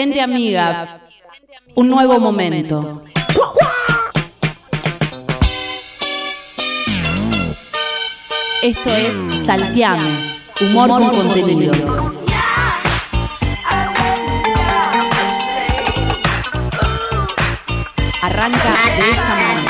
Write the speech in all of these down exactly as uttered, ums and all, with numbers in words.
Gente amiga, un nuevo momento. Esto es Salteame, humor con contenido. Arranca de esta manera.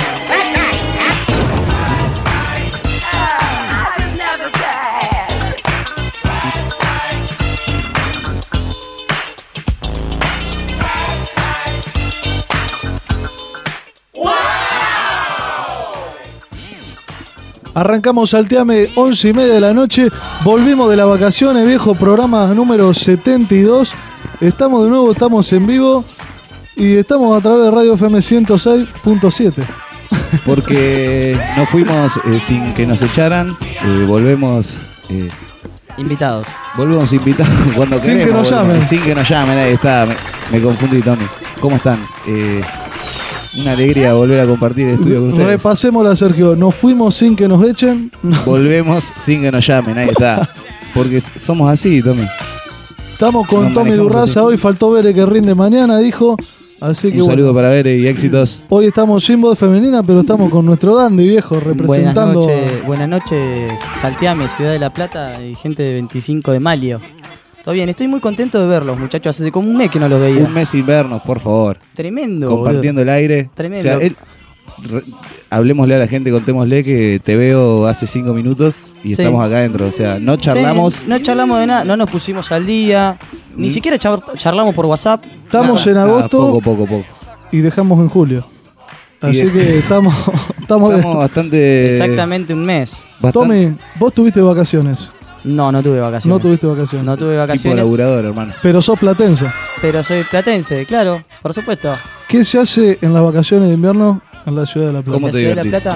Arrancamos Salteame, once y media de la noche. Volvimos de las vacaciones, viejo, programa número setenta y dos. Estamos de nuevo, estamos en vivo y estamos a través de Radio F M ciento seis punto siete. Porque nos fuimos eh, sin que nos echaran, eh, volvemos... Eh, invitados. Volvemos invitados cuando sin queremos. Que nos volvemos, llamen. Sin que nos llamen, ahí está. Me, me confundí, Tommy. ¿Cómo están? Eh, una alegría volver a compartir el estudio con ustedes. Repasémosla, Sergio. Nos fuimos sin que nos echen. Volvemos sin que nos llamen, ahí está. Porque somos así, Tommy. Estamos con Nos Tommy manejamos Durraza. así. Hoy faltó Bere que rinde mañana, dijo. Así que Un bueno. saludo para Bere y éxitos. Hoy estamos sin voz femenina, pero estamos con nuestro dandy, viejo, representando. Buenas noches, buenas noches, Salteame, Ciudad de la Plata y gente de veinticinco de Mayo. Todo bien, estoy muy contento de verlos, muchachos. Hace como un mes que no los veía. Un mes sin vernos, por favor. Tremendo. Compartiendo boludo. el aire. Tremendo. O sea, él, re, hablemosle a la gente, contémosle que te veo hace cinco minutos y Sí. estamos acá adentro. O sea, no charlamos. Sí, no charlamos de nada, no nos pusimos al día. Ni ¿Mm? siquiera char- charlamos por WhatsApp. Estamos Nada. en agosto Ah, poco, poco, poco. y dejamos en julio. Así Y- que estamos, estamos bien. Estamos bastante. Exactamente un mes. bastante Tommy, vos tuviste vacaciones. No, no tuve vacaciones. No tuviste vacaciones. No tuve tipo vacaciones. laburador, hermano. Pero sos platense. Pero soy platense, claro, por supuesto. ¿Qué se hace en las vacaciones de invierno en la ciudad de La Plata? ¿Cómo La te Ciudad de La divertís? Plata.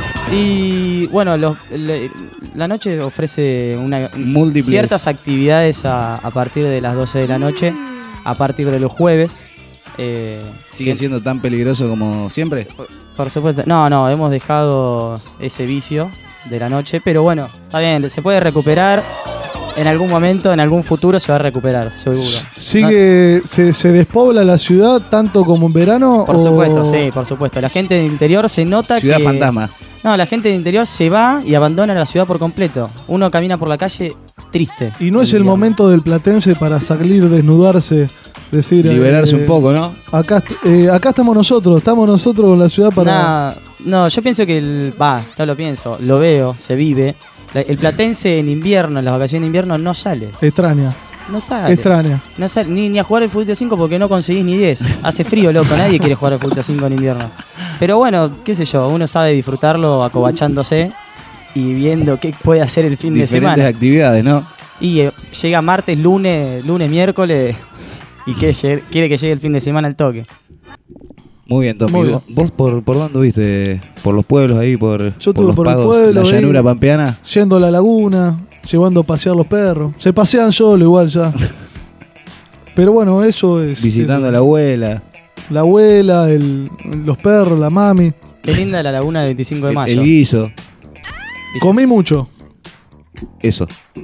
Y bueno, los- le- la noche ofrece una, Múltiples. ciertas actividades a, a partir de las doce de la noche, a partir de los jueves. Eh, ¿Sigue que- siendo tan peligroso como siempre? Por supuesto. No, no, hemos dejado ese vicio de la noche, pero bueno, está bien, se puede recuperar. En algún momento, en algún futuro se va a recuperar, seguro. ¿Sigue, se, se despobla la ciudad tanto como en verano? Por o- supuesto, sí, por supuesto. La gente del interior se nota Ciudad que... fantasma. No, la gente del interior se va y abandona la ciudad por completo. Uno camina por la calle triste. Y no es el invierno. momento del platense para salir, desnudarse, decir... Liberarse eh, un poco, ¿no? Acá, est- eh, acá estamos nosotros, estamos nosotros en la ciudad para... Nah, no, yo pienso que el... Va, no lo pienso, lo veo, se vive. La- El platense en invierno, en las vacaciones de invierno, no sale. Extraña, No sale. extraña. No sale ni, ni a jugar el fútbol cinco porque no conseguís ni diez. Hace frío, loco, nadie quiere jugar al fútbol cinco en invierno. Pero bueno, qué sé yo, uno sabe disfrutarlo acobachándose y viendo qué puede hacer el fin de Diferentes semana. actividades, ¿no? Y eh, llega martes, lunes, lunes, miércoles y que llegue- quiere que llegue el fin de semana al toque. Muy bien, Tommy. Muy bien. ¿Vos por, por dónde viste? ¿Por los pueblos ahí? ¿Por, Yo por estuve los por el pagos? pueblo, ¿La ahí. llanura pampeana? Yendo a la laguna, llevando a pasear los perros. Se pasean solo igual ya. Pero bueno, eso es... Visitando eso. a la abuela. La abuela, el, los perros, la mami. Qué linda la laguna del veinticinco de El, mayo. el guiso. Comí mucho. Eso.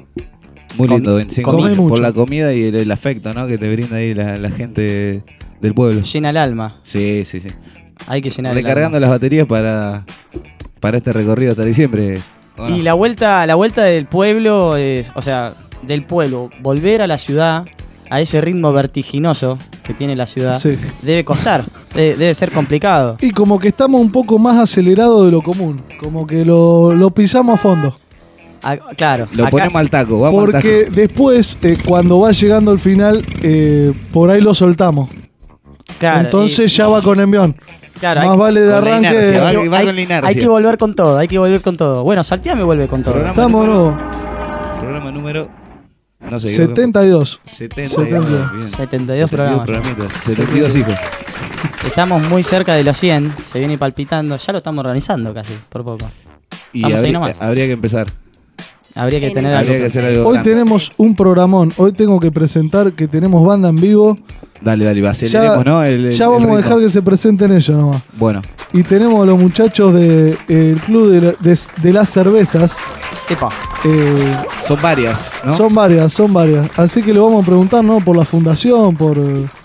Muy Com- lindo. veinticinco comí de mayo. mucho. Por la comida y el, el afecto, ¿no? Que te brinda ahí la, la gente del pueblo. Llena el alma. Sí, sí, sí. Hay que llenar el Recargando alma. las baterías para, para este recorrido hasta diciembre. ¿o no? Y la vuelta, la vuelta del pueblo es, o sea, del pueblo, volver a la ciudad a ese ritmo vertiginoso que tiene la ciudad, Sí. debe costar, debe, debe ser complicado. Y como que estamos un poco más acelerados de lo común. Como que lo, lo pisamos a fondo. Ah, claro, Lo acá- ponemos al taco. Vamos al Porque taco. después, eh, cuando va llegando al final, eh, por ahí lo soltamos. claro, Entonces y- ya va con envión. claro, Más hay, vale de con la arranque. inercia, va- hay- va hay- con la inercia. hay que volver con todo, hay que volver con todo. Bueno, Salteame vuelve con todo. Programa Estamos número- nuevos. Programa número. No sé. creo que- setenta y dos. setenta y setenta y dos. dos. Bien. setenta y dos programas. programitas. setenta y dos hijos. Estamos muy cerca de los cien, se viene palpitando, ya lo estamos organizando casi, por poco. Y Vamos ahí habría, nomás. habría que empezar. Habría que En tener el- algo. Habría que hacer algo. Hoy grande. tenemos un programón. Hoy tengo que presentar que tenemos banda en vivo. Dale, dale, aceleremos, Ya, ¿no? El- el- ya el vamos a ritmo. dejar que se presenten ellos nomás. Bueno, Y tenemos a los muchachos del Club de, la- de- de las Cervezas. Epa. Eh, son varias, ¿no? Son varias, son varias. Así que le vamos a preguntar, ¿no? Por la fundación, por, eh,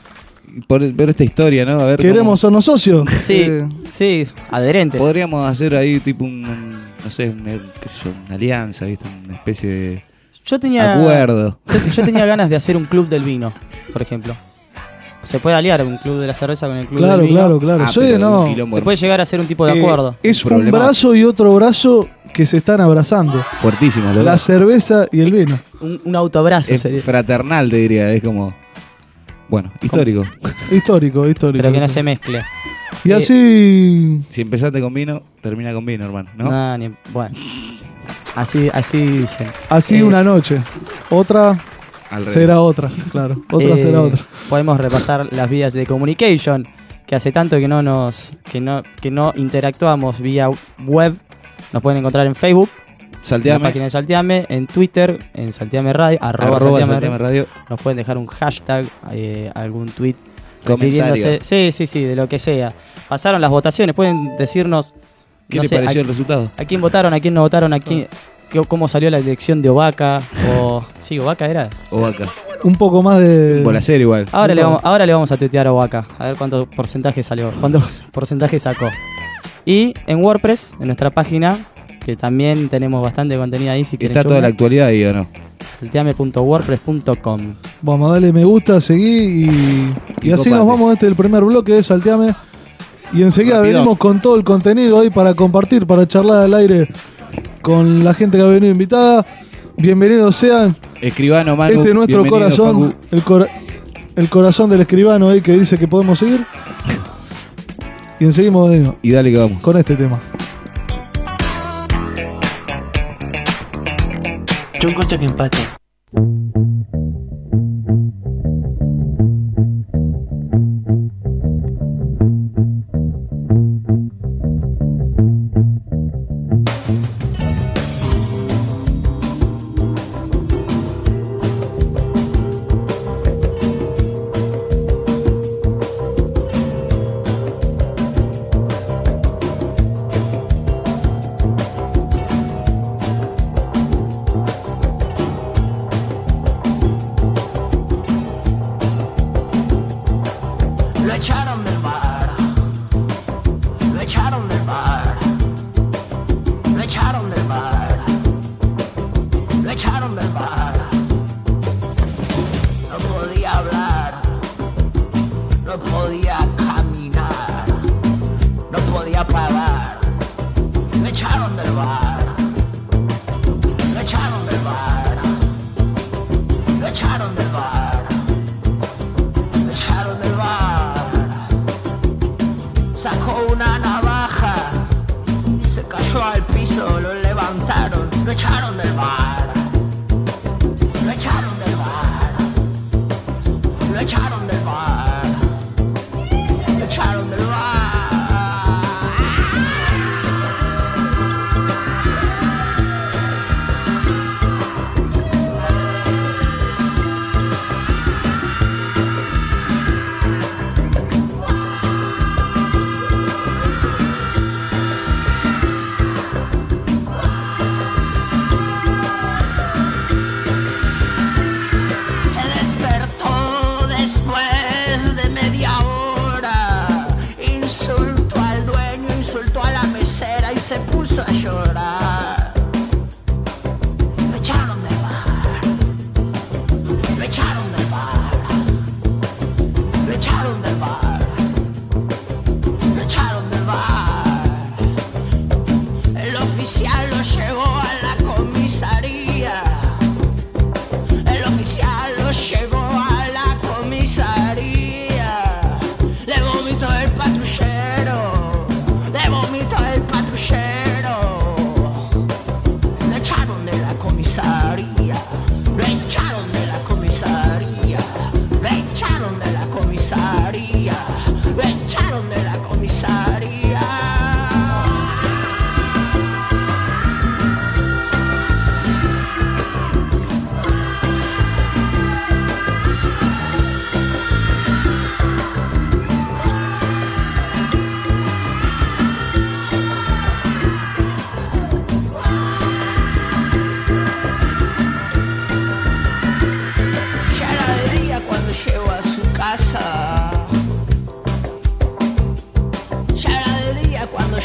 por ver esta historia, ¿no? A ver ¿Queremos cómo- sernos socios? Sí, Eh, sí, adherentes. Podríamos hacer ahí tipo un, un- no sé, una, qué sé yo, una alianza, ¿viste? Una especie de Yo tenía, acuerdo. yo, yo tenía ganas de hacer un club del vino, por ejemplo. Se puede aliar un club de la cerveza con el club claro, del vino. claro, claro. Ah, Sí, pero no. un quilombo Se puede llegar a hacer un tipo de Eh, acuerdo. es un Problema. brazo y otro brazo que se están abrazando. fuertísimo, lo La cerveza y el vino. Un, un autobrazo es sería. fraternal, te diría, es como bueno, histórico. Histórico, histórico. Pero que no se mezcle. Y Eh, así. Si empezaste con vino, termina con vino, hermano, ¿no? No, ni- bueno. Así, así dicen. Así Eh, una noche. Otra Al revés. será otra, claro. Otra Eh, será otra. Podemos repasar las vías de communication, que hace tanto que no nos que no, que no interactuamos vía web. Nos pueden encontrar en Facebook, en la Salteame. página de Salteame, en Twitter, en Salteame Radio, arroba, Arroba Salteame Salteame Radio. Radio. Nos pueden dejar un hashtag, eh, algún tweet Comentario. refiriéndose. Sí, sí, sí, de lo que sea. Pasaron las votaciones, pueden decirnos ¿Qué no le sé, pareció a, el resultado? a quién votaron, a quién no votaron, a quién, qué- cómo salió la elección de Ovaca. O, sí, Ovaca era. O acá. Un poco más de. Bolacero igual. Ahora le, No. vamos, ahora le vamos a tuitear a Ovaca, a ver cuánto porcentaje salió, cuántos porcentajes sacó. Y en WordPress, en nuestra página, que también tenemos bastante contenido ahí, si quieren ¿Está toda la actualidad ahí o no? salteame punto wordpress punto com. Vamos a darle me gusta, seguí y, y Y así copate. nos vamos. Este es el primer bloque de Salteame. Y enseguida Rapidón. venimos con todo el contenido ahí para compartir, para charlar al aire con la gente que ha venido invitada. Bienvenidos sean. Escribano, Manu. Este es nuestro bienvenido, corazón, Facu. el, cora- el corazón del escribano ahí que dice que podemos seguir. Y enseguimos de nuevo Y dale que vamos. con este tema. Yo encuentro que empate. Lo echaron del bar, lo echaron del bar, lo echaron del bar, lo echaron del bar. No podía hablar, no podía caminar, no podía parar. Lo echaron del bar, lo echaron del bar, lo echaron del bar. Lo echaron del bar. Sacó una navaja, se cayó al piso, lo levantaron, lo echaron del bar. Lo echaron del bar. Lo echaron del bar. Lo echaron del bar. Se despertó después de media hora. Insultó al dueño, insultó a la mesera y se puso a llorar. Lo echaron del bar. Lo echaron del bar. Lo echaron del bar. Lo echaron del bar. El oficial lo llevó a la comisaría. El oficial lo llevó a la comisaría. Le vomitó el patrullero. Le vomitó el patrullero. Le echaron de la comisaría. Lo echaron de la comisaría. Le echaron de la comisaría.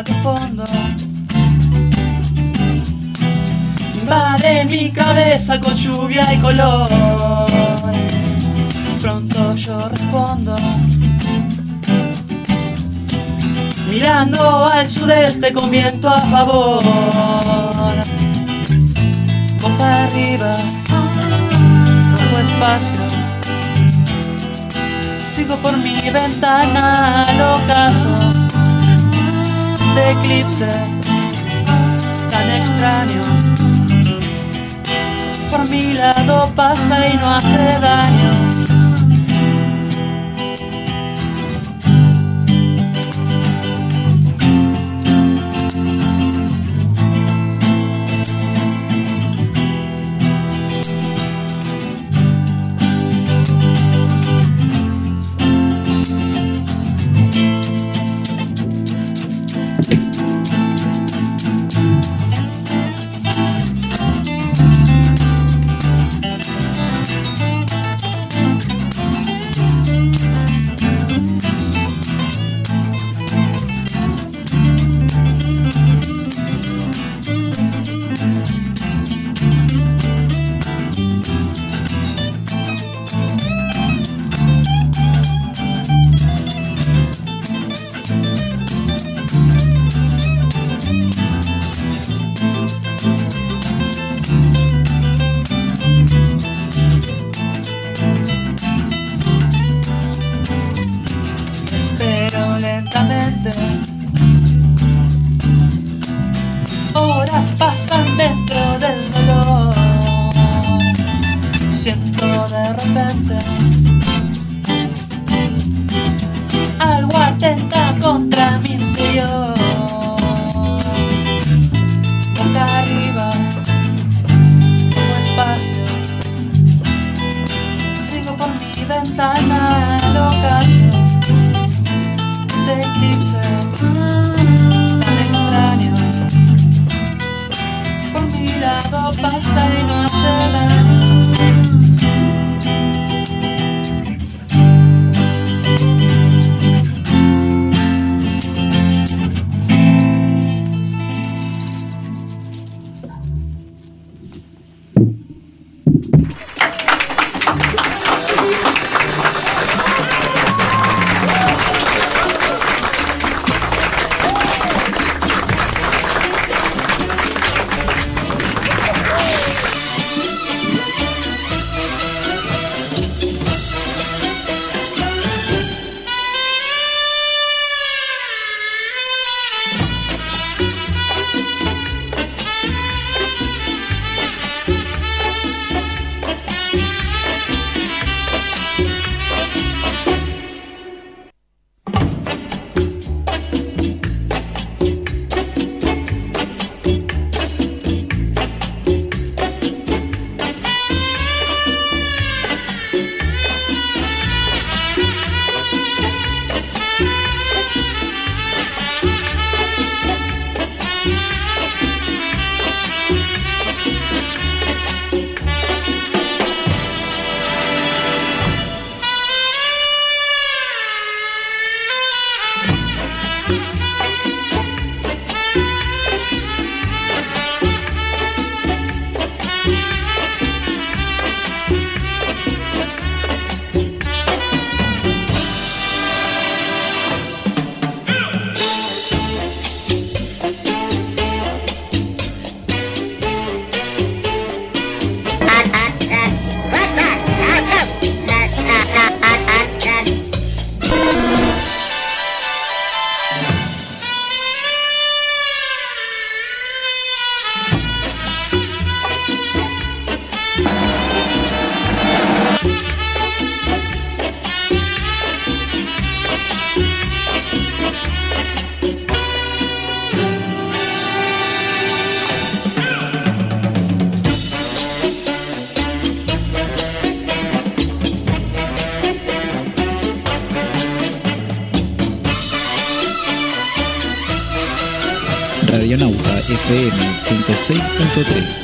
música de fondo invade mi cabeza con lluvia y color. Pronto yo respondo, mirando al sudeste con viento a favor. Boca arriba, rojo espacio, sigo por mi ventana al ocaso de eclipse tan extraño. Por mi lado pasa y no hace daño. Horas pasan dentro del dolor. Siento de repente algo atenta contra mi interior. Boca arriba, como espacio, sigo por mi ventana al ocaso de eclipse tan extraño. Por mi lado pasa y no hace daño. Radionauta F M ciento seis punto tres.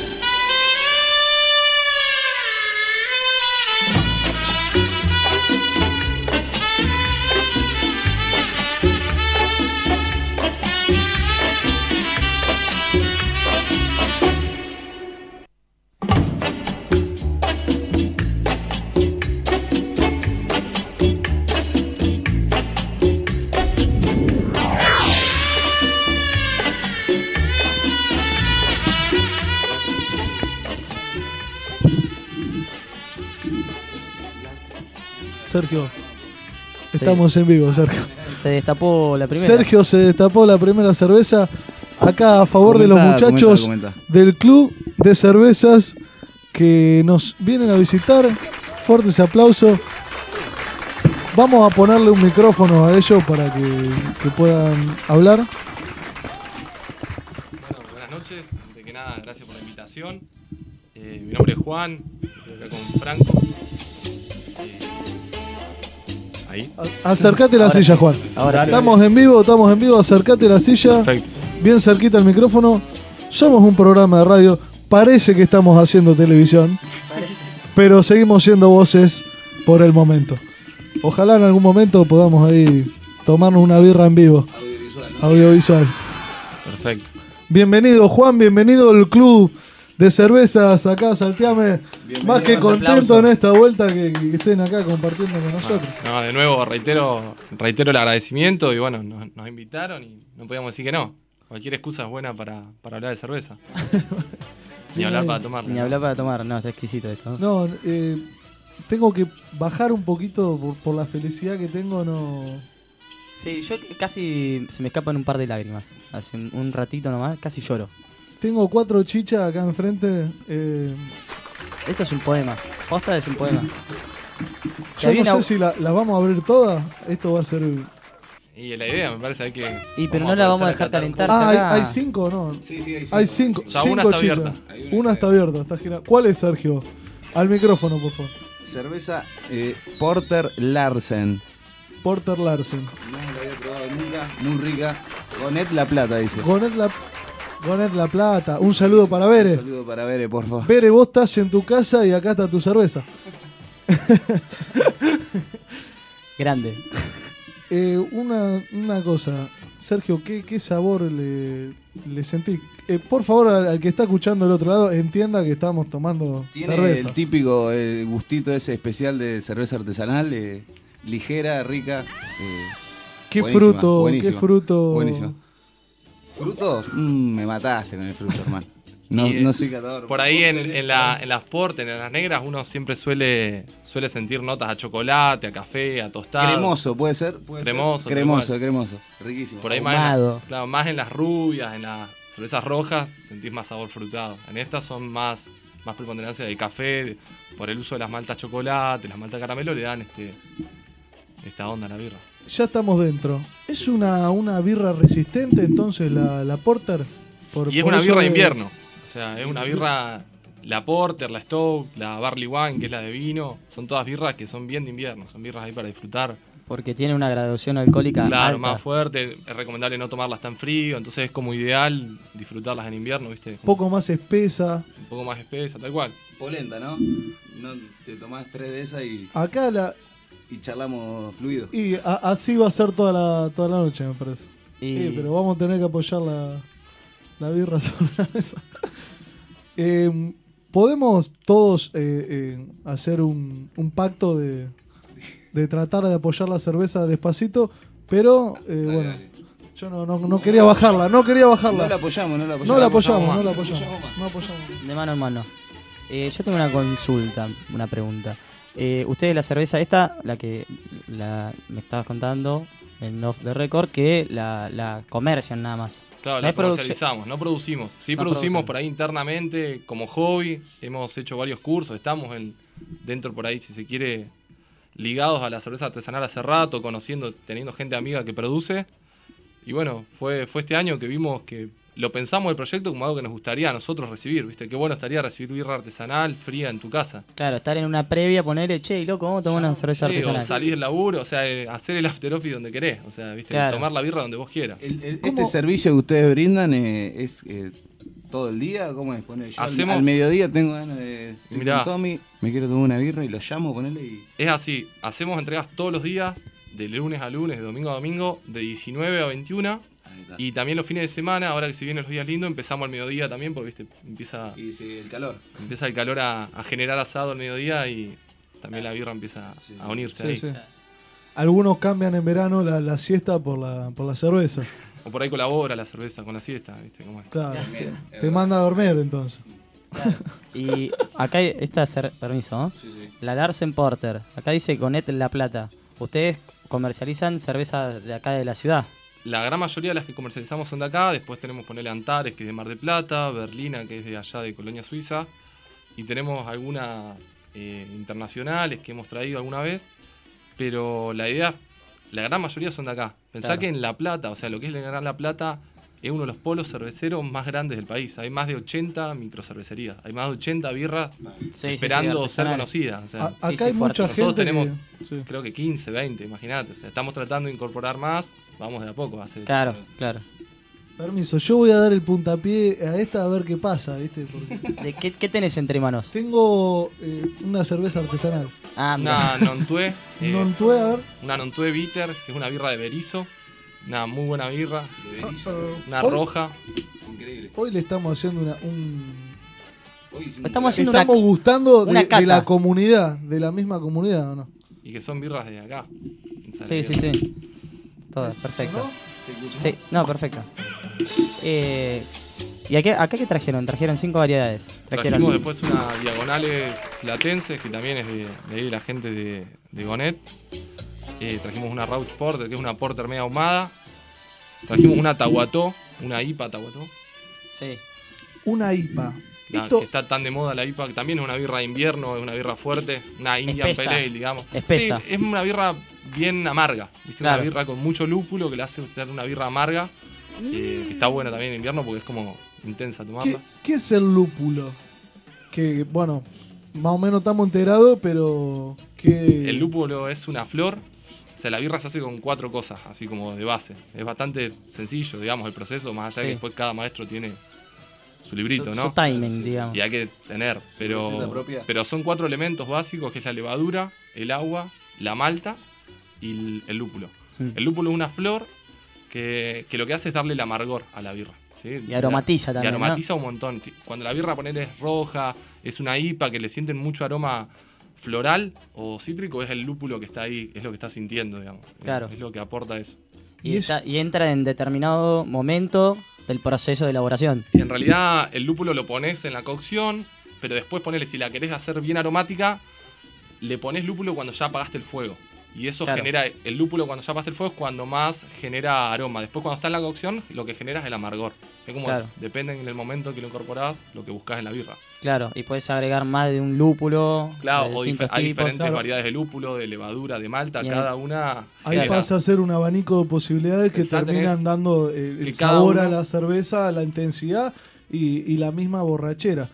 Sergio, Sí. estamos en vivo, Sergio. Se destapó la primera. Sergio se destapó la primera cerveza. Acá a favor Comentá, de los muchachos comentá, comentá. del club de cervezas que nos vienen a visitar. Fuertes aplausos. Vamos a ponerle un micrófono a ellos para que, que puedan hablar. Bueno, buenas noches. Antes que nada, gracias por la invitación. Eh, mi nombre es Juan, estoy acá con Franco. Eh, ahí. A- Acercate a la Ahora silla, sí. Juan. Ahora sí. Estamos en vivo, estamos en vivo. Acercate a la silla. Perfecto. Bien cerquita al micrófono. Somos un programa de radio. Parece que estamos haciendo televisión, pero seguimos siendo voces por el momento. Ojalá en algún momento podamos ahí tomarnos una birra en vivo. Audiovisual, ¿no? Audiovisual. Perfecto. Bienvenido, Juan. Bienvenido al club de cervezas acá, Salteame. Más que contento aplausos. en esta vuelta que, que estén acá compartiendo con nosotros. No, de nuevo, reitero, reitero el agradecimiento y bueno, nos, nos invitaron y no podíamos decir que no. Cualquier excusa es buena para, para hablar de cerveza. Ni hablar para tomarla. Ni hablar para tomar, no, está exquisito esto. No, eh, tengo que bajar un poquito por, por la felicidad que tengo. No. Sí, yo casi se me escapan un par de lágrimas. Hace un, un ratito nomás, casi lloro. Tengo cuatro chichas acá enfrente. Eh, Esto es un poema. Posta es un poema. yo había no una- sé si la- las vamos a abrir todas. Esto va a ser. Y la idea me parece hay que... Y pero no la vamos a dejar aprovechar y calentar. tratar Ah, hay, acá. hay cinco o no. Sí, sí, hay cinco. Hay cinco, O sea, una cinco está chichas. abierta. Hay una Una que está está abierta, está girada. ¿Cuál es, Sergio? Al micrófono, por favor. Cerveza eh, Porter Larsen. Porter Larsen. No la había probado nunca, muy rica. Gonet La Plata, dice. Gonet La, Gonet La Plata. Un saludo para Bere. Un saludo para Bere, por favor. Bere, vos estás en tu casa y acá está tu cerveza. Grande. Eh, una, una cosa, Sergio, ¿qué, qué sabor le, le sentí? Eh, por favor, al, al que está escuchando del otro lado, entienda que estamos tomando Tiene cerveza. el típico eh, gustito ese especial de cerveza artesanal, eh, ligera, rica. eh, ¿Qué buenísima, fruto? buenísima, ¿Qué fruto? Buenísimo. ¿Fruto? Mm, me mataste con el fruto, hermano. No, Y, eh, no soy catador. Por ahí en, en, la, en las porter, en las negras, uno siempre suele, suele sentir notas a chocolate, a café, a tostado. Cremoso, ¿puede ser? ¿Puede Cremoso, ser? tal Cremoso, cual. cremoso. Riquísimo. Por ahí más en, Ahumado. la- claro, más en las rubias, en las cervezas rojas, sentís más sabor frutado. En estas son más, más preponderancia del café, de- por el uso de las maltas chocolate, las maltas caramelo, le dan este esta onda a la birra. Ya estamos dentro. ¿Es una, una birra resistente entonces la, la Porter? Por- Y es por una eso birra de de- invierno. O sea, es una birra, la Porter, la Stout, la Barley Wine, que es la de vino. Son todas birras que son bien de invierno. Son birras ahí para disfrutar. Porque tiene una graduación alcohólica Claro, alta. más fuerte. Es recomendable no tomarlas tan frío. Entonces es como ideal disfrutarlas en invierno, ¿viste? Como Poco más espesa. un poco más espesa, tal cual. Polenta, ¿no? No te tomás tres de esas y, Acá la. y charlamos fluido. Y a- así va a ser toda la, toda la noche, me parece. Y Sí, pero vamos a tener que apoyar la, la birra sobre la mesa. Eh, ¿Podemos todos eh, eh, hacer un, un pacto de, de tratar de apoyar la cerveza despacito? Pero, eh, Dale, bueno, dale. yo no, no, no quería bajarla, no quería bajarla. No la apoyamos, no la apoyamos. No la apoyamos, apoyamos no la más. apoyamos. No apoyamos. de mano en mano. Eh, yo tengo una consulta, una pregunta. Eh, ustedes la cerveza esta, la que la, me estabas contando en Off the Record, que la, la comercian nada más. Claro, No la hay producción- comercializamos, no producimos. Sí No producimos producen. por ahí internamente como hobby. Hemos hecho varios cursos, estamos en, dentro por ahí, si se quiere, ligados a la cerveza artesanal hace rato, conociendo, teniendo gente amiga que produce. Y bueno, fue, fue este año que vimos que lo pensamos el proyecto como algo que nos gustaría a nosotros recibir, ¿viste? Qué bueno estaría recibir birra artesanal fría en tu casa. Claro, estar en una previa, ponerle, che, loco, vamos a tomar una cerveza Sí, o artesanal. salir del laburo, o sea, eh, hacer el after office donde querés, o sea, ¿viste? Claro. Tomar la birra donde vos quieras. El- el- ¿Cómo? ¿Este servicio que ustedes brindan eh, es eh, todo el día? ¿Cómo es? Poner yo al- Hacemos- al mediodía tengo ganas de... estoy Mirá. con Tommy, me quiero tomar una birra y lo llamo, ponerle y... Es así, hacemos entregas todos los días, de lunes a lunes, de domingo a domingo, de diecinueve a veintiuna. Ahí está. Y también los fines de semana, ahora que se vienen los días lindos, empezamos al mediodía también, porque viste, empieza, Y sí, el calor. empieza el calor a, a generar asado al mediodía y también la birra empieza Sí, sí. a unirse Sí, ahí. sí. Algunos cambian en verano la, la siesta por la, por la cerveza. O por ahí colabora la cerveza con la siesta, ¿viste cómo es? Claro. Bien, es Te verdad. manda a dormir entonces. Claro. Y acá hay- esta cer- permiso, ¿no? Sí, sí. La Larsen Porter. Acá dice Gonet La Plata. Ustedes comercializan cerveza de acá de la ciudad. La gran mayoría de las que comercializamos son de acá, después tenemos ponerle Antares, que es de Mar del Plata, Berlina, que es de allá de Colonia Suiza, y tenemos algunas eh, internacionales que hemos traído alguna vez, pero la idea, la gran mayoría son de acá. Pensá Claro. que en La Plata, o sea, lo que es el Gran La Plata, es uno de los polos cerveceros más grandes del país. Hay más de ochenta microcervecerías, hay más de ochenta birras Sí, sí, esperando sí, ser artesanales. conocidas. O sea, A- acá hay mucha Nosotros gente tenemos, que- sí. creo que quince, veinte, imagínate. O sea, estamos tratando de incorporar más, vamos de a poco. Hace, Claro, claro. Permiso, yo voy a dar el puntapié a esta a ver qué pasa, ¿viste? Porque ¿De qué, qué tenés entre manos? tengo eh, una cerveza artesanal. Ah, Una mira. Nontué. eh, Nontué, a ver. Una Nontué Bitter, que es una birra de Berizo. Una muy buena birra. De Berizo. Una Hoy- roja. Increíble. Hoy le estamos haciendo una, un... Hoy hicimos Estamos haciendo una, Estamos gustando de, una de cata. la comunidad, de la misma comunidad, ¿o no? Y que son birras de acá. Sí, sí, sí. Todo, perfecto. ¿Sonó? Sí, no, perfecto. Eh, ¿Y acá, acá qué trajeron? Trajeron cinco variedades. Trajeron Trajimos después unas diagonales platenses, que también es de, de ahí de la gente de, de Gonet. Eh, trajimos una Rauch Porter, que es una porter media ahumada. Trajimos una Tahuató, una I P A Tahuató. Sí. Una I P A. La Esto, que está tan de moda la I P A, que también es una birra de invierno, es una birra fuerte, una Indian Espesa. Pale Ale, digamos. Espesa. Sí, es una birra bien amarga, ¿viste? Claro. Una birra con mucho lúpulo que le hace ser una birra amarga, eh, que está buena también en invierno porque es como intensa ¿qué, tomarla. qué es el lúpulo? Que, bueno, más o menos estamos enterados, pero... que El lúpulo es una flor, o sea, la birra se hace con cuatro cosas, así como de base. Es bastante sencillo, digamos, el proceso, más allá de Sí. que después cada maestro tiene su librito, Su, ¿no? su timing, digamos. Y hay que tener, receta pero, propia. pero son cuatro elementos básicos, que es la levadura, el agua, la malta y el, el lúpulo. Mm. El lúpulo es una flor que, que lo que hace es darle el amargor a la birra. ¿sí? Y aromatiza Y también, aromatiza un montón. Cuando la birra poner es roja, es una I P A que le sienten mucho aroma floral o cítrico, es el lúpulo que está ahí, es lo que está sintiendo, digamos. Claro. Es lo que aporta eso. Y, está- y entra en determinado momento del proceso de elaboración. Y en realidad el lúpulo lo pones en la cocción, pero después ponele, si la querés hacer bien aromática, le pones lúpulo cuando ya apagaste el fuego. Y eso Claro. genera, el lúpulo cuando ya apagaste el fuego es cuando más genera aroma. Después cuando está en la cocción, lo que genera es el amargor. Es como, Claro. es, depende en el momento que lo incorporás, lo que buscás en la birra. Claro, y puedes agregar más de un lúpulo. Claro, de o distintos dif- hay tipos. diferentes claro. variedades de lúpulo, de levadura, de malta, Bien. cada una ahí genera- pasa a ser un abanico de posibilidades que Exacto, terminan tenés dando el, el que cada sabor a uno- la cerveza, la intensidad y, y la misma borrachera.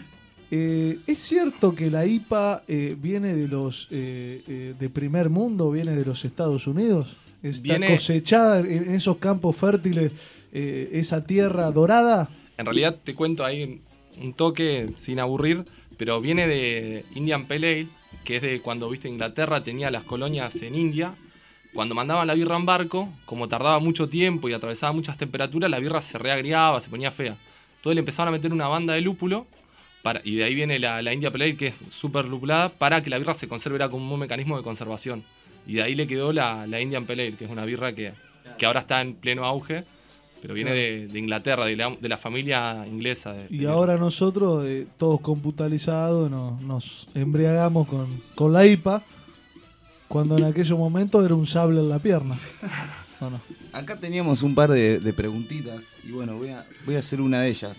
Eh, ¿Es cierto que la I P A eh, viene de los eh, eh, de primer mundo, viene de los Estados Unidos? ¿Está Viene- cosechada en esos campos fértiles, eh, esa tierra dorada? En realidad te cuento ahí un toque sin aburrir, pero viene de Indian Pale Ale, que es de cuando, viste, Inglaterra tenía las colonias en India. Cuando mandaban la birra en barco, como tardaba mucho tiempo y atravesaba muchas temperaturas, la birra se reagriaba, se ponía fea. Entonces le empezaron a meter una banda de lúpulo, para, y de ahí viene la, la India Pale Ale, que es súper lupulada, para que la birra se conserve, era como un mecanismo de conservación. Y de ahí le quedó la, la Indian Pale Ale, que es una birra que, que ahora está en pleno auge, pero viene de, de Inglaterra, de la, de la familia inglesa. De, Y de- ahora nosotros, eh, todos computarizados, nos, nos embriagamos con, con la I P A, cuando en aquellos momentos era un sable en la pierna. ¿O no? Acá teníamos un par de, de preguntitas y bueno, voy a, voy a hacer una de ellas.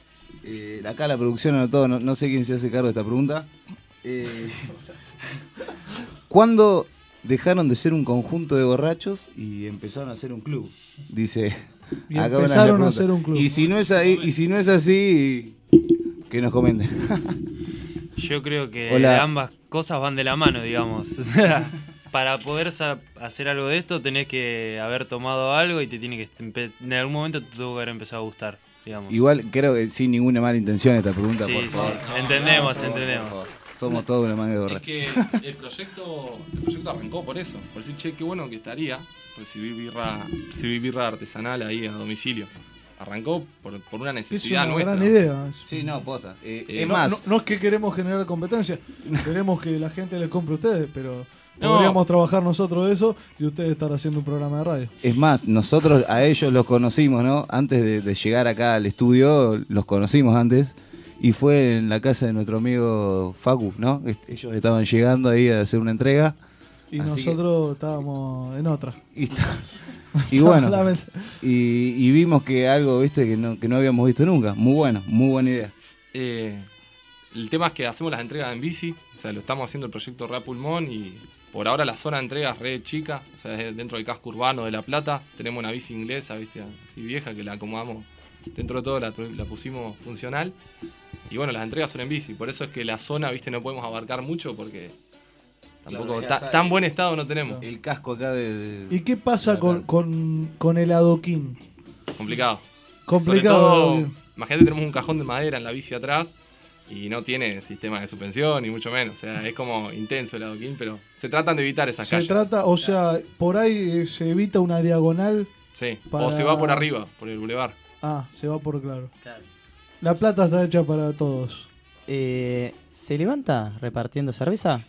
Eh, acá la producción anotó, no, no sé quién se hace cargo de esta pregunta. Eh, ¿Cuándo dejaron de ser un conjunto de borrachos y empezaron a ser un club? Dice. Y acá una empezaron a pregunta. ser un club. Y si no es ahí, y si no es así, que nos comenten. Yo creo que Hola. ambas cosas van de la mano, digamos. O sea, para poder sa- hacer algo de esto tenés que haber tomado algo y te tiene que empe- en algún momento te tuvo que haber empezado a gustar, digamos. Igual creo que sin ninguna mala intención esta pregunta, Sí, por sí, favor. entendemos, Por favor, entendemos. por favor. Somos todos una manga de Es borrachos. que el proyecto, el proyecto arrancó por eso, por decir, che, qué bueno que estaría recibir birra, recibir birra artesanal ahí a domicilio. Arrancó por, por una Es necesidad una nuestra. gran idea. Sí, no, posta. Eh, Eh, es No, más, no, no es que queremos generar competencia, queremos que la gente les compre a ustedes, pero No. podríamos trabajar nosotros eso y ustedes estar haciendo un programa de radio. es más, nosotros a ellos los conocimos, ¿no? Antes de, de llegar acá al estudio, los conocimos antes. y fue en la casa de nuestro amigo Facu, ¿no? Est- Ellos estaban llegando ahí a hacer una entrega. Y así nosotros estábamos en otra. que- y, está- y bueno, Lament- y, y vimos que algo, viste, que no, que no habíamos visto nunca. Muy bueno, muy buena idea. Eh, el tema es que hacemos las entregas en bici, o sea, lo estamos haciendo el proyecto Rap Pulmón y por ahora la zona de entrega es re chica, o sea, es dentro del casco urbano de La Plata. Tenemos una bici inglesa, viste, así vieja, que la acomodamos dentro de todo, la, tu- la pusimos funcional. Y bueno, las entregas son en bici, por eso es que la zona, viste, no podemos abarcar mucho porque tampoco Claro, ya ta- sabe. tan buen estado no tenemos. El casco acá de... de- ¿Y qué pasa con, con, con el adoquín? Complicado. Complicado Sobre el todo, adoquín. imagínate, tenemos un cajón de madera en la bici atrás y no tiene sistema de suspensión, ni mucho menos. O sea, es como intenso el adoquín, pero se tratan de evitar esas Se calles. trata, o sea, por ahí eh, se evita una diagonal. Sí, para- o se va por arriba, por el bulevar. Ah, se va por claro. La plata está hecha para todos. Eh, ¿Se levanta repartiendo cerveza?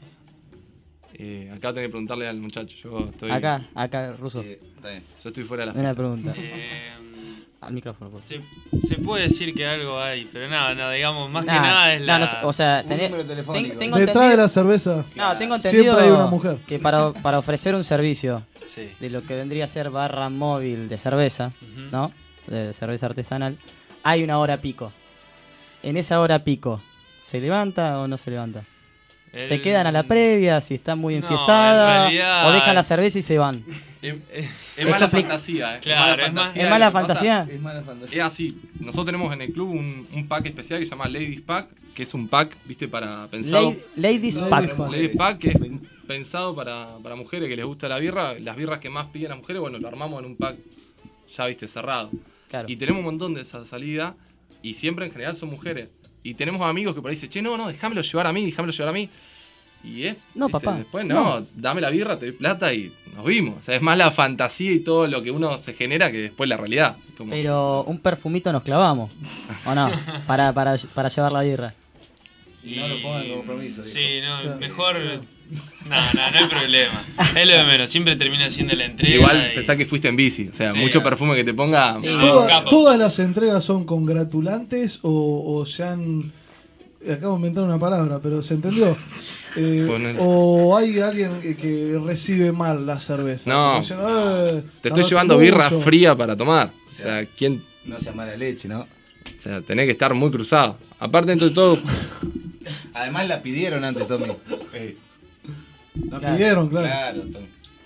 Eh, acá tenés que preguntarle al muchacho. Yo estoy, Acá, acá, Ruso. Eh, está bien. Yo estoy fuera de la Una fiesta. pregunta. Eh, Al micrófono, por favor. se, se puede decir que algo hay, pero nada, no, digamos, más Nah, que nada es nah, la... no sé, o sea, Un tenés- número telefónico. ten- tengo Detrás entendido- de la cerveza No, tengo entendido siempre hay una mujer. que para, para ofrecer un servicio Sí. de lo que vendría a ser barra móvil de cerveza, Ujú. ¿no? De cerveza artesanal, hay una hora pico. En esa hora pico, ¿se levanta o no se levanta? ¿Se El- quedan a la previa si está muy No, enfiestada? en realidad- ¿O dejan la cerveza y se van? Es, es Es mala compli- fantasía, eh. Claro, es es mala más- fantasía. ¿Es mala Lo que pasa fantasía? Es mala Es fantasía. así. Nosotros tenemos en el club un, un pack especial que se llama Ladies Pack, que es un pack, viste, para pensado. Lady- Ladies Ladies Pack. Pack. Ladies Pack, que es pensado para, para mujeres que les gusta la birra. Las birras que más piden las mujeres, bueno, lo armamos en un pack ya, viste, cerrado. Claro. Y tenemos un montón de esa salida y siempre en general son mujeres. Y tenemos amigos que por ahí dicen, che, no, no, déjamelo llevar a mí, déjamelo llevar a mí. Y es. No, ¿viste? papá, Después, no, no. dame la birra, te doy plata y nos vimos. O sea, es más la fantasía y todo lo que uno se genera que después la realidad. Como- Pero un perfumito nos clavamos, ¿o no? Para, para, para llevar la birra. Y no lo pongan en compromiso. dijo. Sí, no, Claro. mejor... No, no, no hay problema. Es lo de menos, siempre termina haciendo la entrega. Igual y- pensá que fuiste en bici. O sea, Sí, mucho ah. perfume que te ponga. Sí. no. Toda- capo. ¿Todas las entregas son congratulantes o, o se han... Acabo de inventar una palabra, pero ¿se entendió? Eh, Poner- ¿O hay alguien que, que recibe mal la cerveza? No. Como diciendo, "Eh, Te estoy tardaste llevando birra mucho". fría para tomar. O sea, ¿quién? No sea mala leche, ¿no? O sea, tenés que estar muy cruzado. Aparte, dentro de todo, Además la pidieron antes, Tommy. Eh, La Claro. pidieron, claro. claro, Tommy.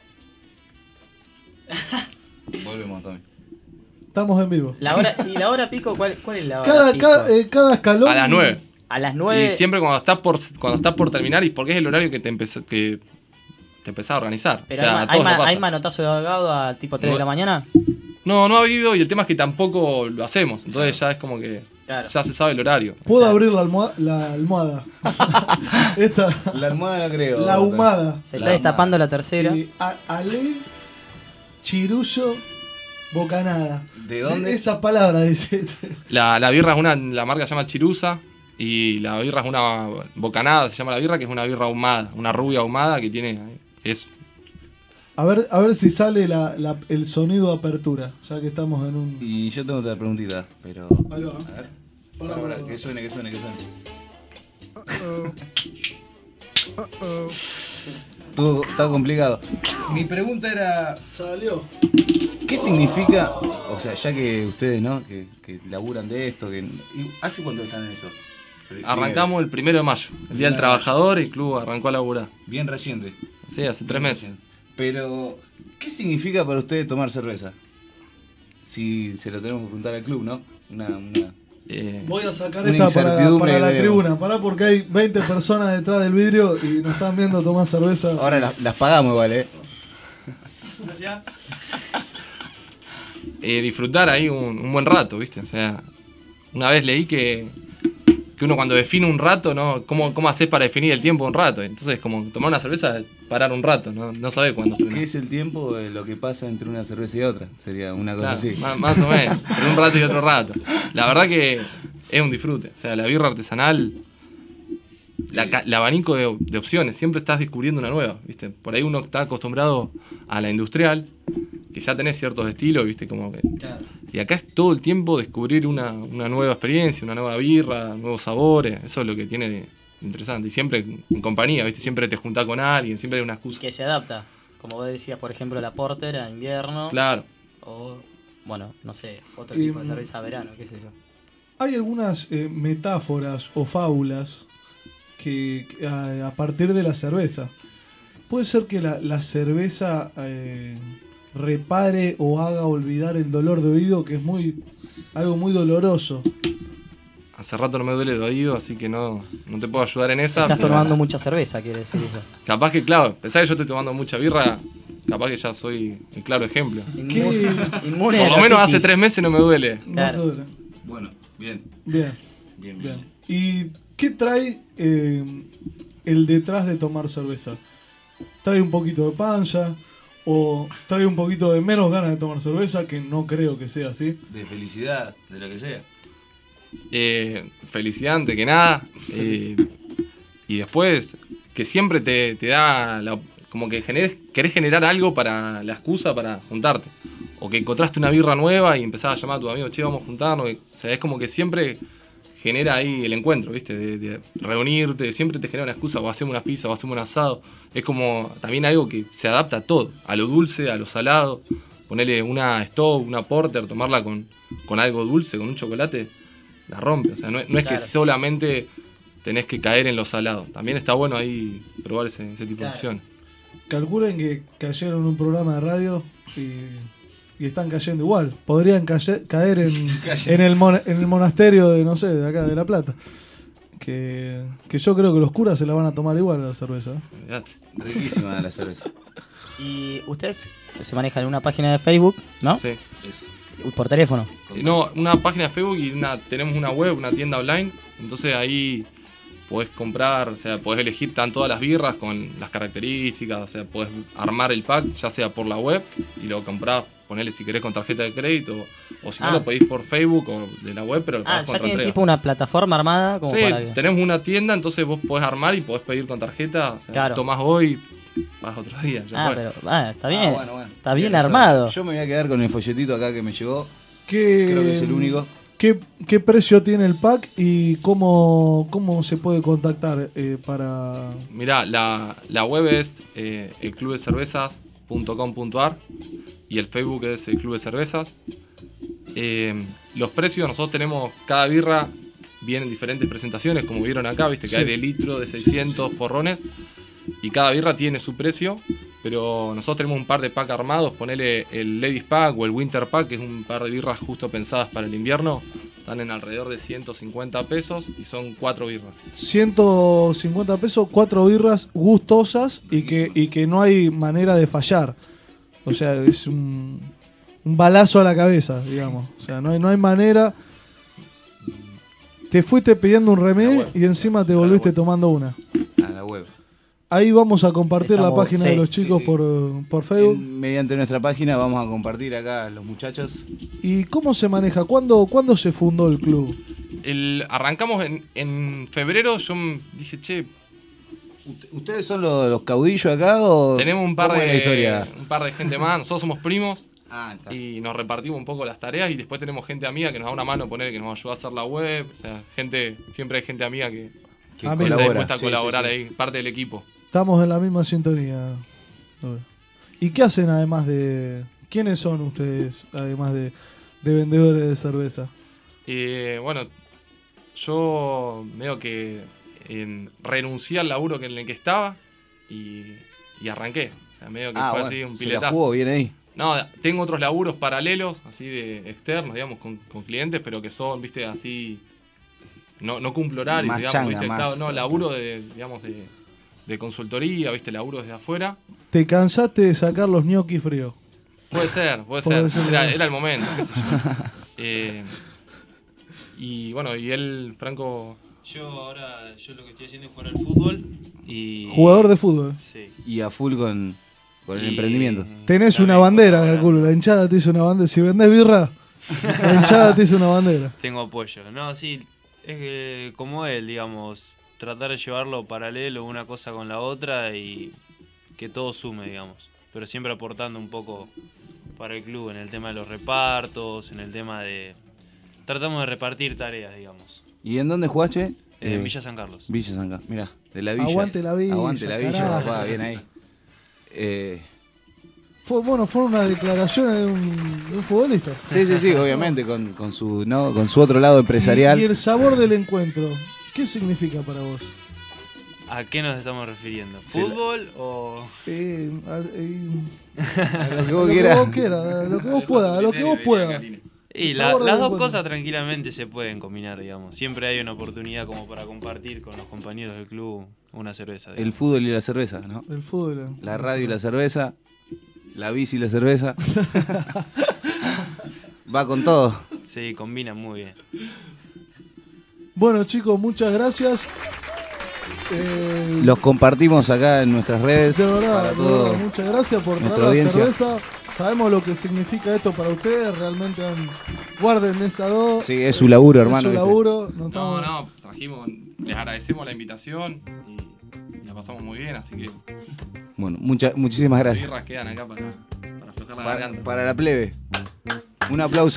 Volvemos, Tommy. Estamos en vivo. La hora, ¿Y la hora pico? ¿Cuál, cuál es la hora Cada, pico? cada, eh, cada escalón... a las nueve. A las nueve. Y siempre cuando estás por cuando estás por terminar, y porque es el horario que te empezó, que te empezás a organizar. Pero o sea, hay, a ma- todos hay, nos ma- pasa. hay manotazo de ahogado a tipo tres No. de la mañana. No, no ha habido, y el tema es que tampoco lo hacemos. Entonces ya es como que Claro. ya se sabe el horario. ¿Puedo abrir la almohada? La almohada. Esta, La almohada no creo. la humada. Se está destapando la tercera. Eh, a- Ale, Chirullo, Bocanada. ¿De dónde? Esa palabra dice. La, la birra es una, la marca se llama Chirusa, y la birra es una bocanada, se llama la birra, que es una birra ahumada, una rubia ahumada que tiene eso. A ver, a ver si sale la, la- el sonido de apertura, ya que estamos en un... Y yo tengo otra preguntita, pero. Ahí va. A ver. Pará, Pará, pará, pará. que suene, que suene, que suene. Todo está complicado. Mi pregunta era. Salió. ¿Qué significa? O sea, ya que ustedes, ¿no? Que, que laburan de esto, que. ¿y ¿Hace cuánto están en esto? Arrancamos el primero de mayo, el Día del Trabajador, y el club arrancó a laburar. Bien reciente. Sí, hace tres meses. Pero, ¿qué significa para ustedes tomar cerveza? Si se lo tenemos que preguntar al club, ¿no? Una, una... Eh, Voy a sacar Una esta para, incertidumbre para la que tenemos. tribuna. Pará porque hay veinte personas detrás del vidrio y nos están viendo tomar cerveza. Ahora las, las pagamos igual, ¿eh? eh, disfrutar ahí un, un buen rato, ¿viste? O sea, una vez leí que, que uno cuando define un rato, ¿no? ¿Cómo, cómo haces para definir el tiempo de un rato? Entonces, como tomar una cerveza es parar un rato, ¿no? No sabes cuándo frenar. ¿Qué es el tiempo de lo que pasa entre una cerveza y otra? Sería una cosa Claro, así. más, más o menos, entre un rato y otro rato. La verdad que es un disfrute. O sea, la birra artesanal, la ca- el abanico de, de opciones, siempre estás descubriendo una nueva, ¿viste? Por ahí uno está acostumbrado a la industrial que ya tenés ciertos estilos, viste, como que... Claro. Y acá es todo el tiempo descubrir una, una nueva experiencia, una nueva birra, nuevos sabores, eso es lo que tiene de interesante. Y siempre en compañía, viste, siempre te juntás con alguien, siempre hay una excusa. Que se adapta. Como vos decías, por ejemplo, la Porter a invierno. Claro. O, bueno, no sé, otro Y, tipo de cerveza a verano, qué sé yo. Hay algunas eh, metáforas o fábulas que que a, a partir de la cerveza. Puede ser que la, la cerveza eh, repare o haga olvidar el dolor de oído, que es muy algo muy doloroso. Hace rato no me duele el oído, así que no, no te puedo ayudar en esa. Estás pero tomando mucha cerveza, quiere decir eso. Capaz que, claro, pensá que yo estoy tomando mucha birra, capaz que ya soy el claro ejemplo. Inmune, inmune Por a lo la menos hace titis. tres meses no me duele. No Claro. te duele. Bueno, bien. Bien. Bien, bien. Bien. ¿Y qué trae eh, el detrás de tomar cerveza? ¿Trae un poquito de panza? ¿O trae un poquito de menos ganas de tomar cerveza? Que no creo que sea así. De felicidad, de lo que sea. Eh, felicidad ante que nada. eh, y después, que siempre te, te da la- como que generes, querés generar algo para la excusa para juntarte. O que encontraste una birra nueva y empezás a llamar a tu amigo, che, vamos a juntarnos. O sea, es como que siempre genera ahí el encuentro, ¿viste? De, de reunirte, siempre te genera una excusa, o hacemos unas pizzas, o hacemos un asado. Es como también algo que se adapta a todo, a lo dulce, a lo salado. Ponerle una Stout, una Porter, tomarla con, con algo dulce, con un chocolate, la rompe. O sea, no, es- no es Claro. que solamente tenés que caer en lo salado. También está bueno ahí probar ese, ese tipo Claro. de opciones. Calculen que cayeron en un programa de radio y, y están cayendo igual. Podrían caye- caer en, en, el mon- en el monasterio de, no sé, de acá, de La Plata. Que, que yo creo que los curas se la van a tomar igual a la cerveza. ¿eh? Olvidate. Riquísima la cerveza. Y ustedes se manejan en una página de Facebook, ¿no? Sí. Eso. Por teléfono. No, una página de Facebook y una, tenemos una web, una tienda online. Entonces ahí podés comprar, o sea, podés elegir están todas las birras con las características, o sea, podés armar el pack ya sea por la web y lo comprás, ponele si querés con tarjeta de crédito, o si no Ah. lo pedís por Facebook o de la web, pero lo Ah, pagás ya con tienen entrega. tipo una plataforma armada como Sí, para que... tenemos una tienda, entonces vos podés armar y podés pedir con tarjeta, o sea, Claro. tomás hoy, vas otro día. Ya Ah, fue. pero ah, está bien. Ah, bueno, bueno. Está bien Ya lo armado. sabes. Yo me voy a quedar con el folletito acá que me llegó. ¿Qué, Creo que es el único. ¿Qué, qué precio tiene el pack y cómo, cómo se puede contactar eh, para...? Mirá, la, la web es eh, el club de cervezas punto com punto a r y el Facebook es el Club de Cervezas. Eh, los precios, nosotros tenemos cada birra, vienen diferentes presentaciones, como vieron acá, viste que Sí. hay de litro, de seiscientos porrones, y cada birra tiene su precio, pero nosotros tenemos un par de pack armados, ponele el Ladies Pack o el Winter Pack, que es un par de birras justo pensadas para el invierno, están en alrededor de ciento cincuenta pesos y son cuatro birras. ciento cincuenta pesos, cuatro birras gustosas y que, y que no hay manera de fallar. O sea, es un, un balazo a la cabeza, digamos. O sea, no hay, no hay manera. Te fuiste pidiendo un remé y encima te volviste tomando una. A la web. Ahí vamos a compartir Estamos- la página sí, de los sí, chicos sí. Por, eh, por Facebook. En- mediante nuestra página vamos a compartir acá los muchachos. ¿Y cómo se maneja? ¿Cuándo, ¿Cuándo se fundó el club? El, arrancamos en, en febrero, yo m- dije, che, ¿Ustedes son los, los caudillos acá o tenemos un par, cómo es la de, historia? un par de gente más, nosotros somos primos Ah, está. y nos repartimos un poco las tareas y después tenemos gente amiga que nos da una mano, poner que nos ayuda a hacer la web, o sea, gente, siempre hay gente amiga que, Que está colabora. dispuesta a Sí, colaborar sí, sí. ahí, parte del equipo. Estamos en la misma sintonía. ¿Y qué hacen además de... ¿Quiénes son ustedes además de, de vendedores de cerveza? Eh, bueno, yo veo que eh, renuncié al laburo que- en el que estaba y, y arranqué. O sea, medio que Ah, fue bueno, así un se la piletazo. jugó bien ahí. No, tengo otros laburos paralelos, así de externos, digamos, con, con clientes, pero que son, viste, así. No, no cumplo horarios, Más digamos, changa, viste. más- Claro, no, laburo de, digamos, de, de consultoría, viste, laburo desde afuera. ¿Te cansaste de sacar los ñoquis fríos? Puede ser, puede Puede ser. ser. Era, era el momento, qué sé yo. Eh, y bueno, y él, Franco. Yo ahora, yo lo que estoy haciendo es jugar al fútbol y... Jugador de fútbol. Sí. Y a full con, con el Y- emprendimiento. Tenés una bandera, calculo. La hinchada te hizo una bandera. Si vendés birra, la hinchada te hizo una bandera. Tengo apoyo. No, sí, es que como él, digamos, tratar de llevarlo paralelo una cosa con la otra y que todo sume, digamos. Pero siempre aportando un poco para el club en el tema de los repartos, en el tema de... Tratamos de repartir tareas, digamos. ¿Y en dónde jugaste? Eh, en eh, Villa San Carlos. Villa San Carlos, mirá, de la Villa. Aguante la Villa. Aguante la Villa, papá, bien ahí. Eh... Fue, bueno, fueron unas declaraciones de un, de un futbolista. Sí, sí, sí, obviamente, con, con, su, ¿no? con su otro lado empresarial. Y, y el sabor del encuentro, ¿qué significa para vos? ¿A qué nos estamos refiriendo? ¿Fútbol sí, o...? Eh, a, eh, a lo que vos a quieras. Lo que vos quieras, a lo que vos puedas, a lo que vos puedas. Y la, las dos cosas tranquilamente se pueden combinar, digamos. Siempre hay una oportunidad como para compartir con los compañeros del club una cerveza. Digamos. El fútbol y la cerveza, ¿no? El fútbol. La radio y la cerveza. La bici y la cerveza. Va con todo. Sí, combina muy bien. Bueno, chicos, muchas gracias. Eh, Los compartimos acá en nuestras redes. De verdad, de verdad muchas gracias por traer la audiencia. cerveza. Sabemos lo que significa esto para ustedes. Realmente han... guarden esa dos. Sí, es su laburo, es hermano. Es su laburo. No, estamos... no, no, trajimos. Les agradecemos la invitación y la pasamos muy bien, así que. Bueno, mucha, muchísimas gracias. Las birras quedan acá para, para aflojar la para, garganta. Para la plebe. Un aplauso.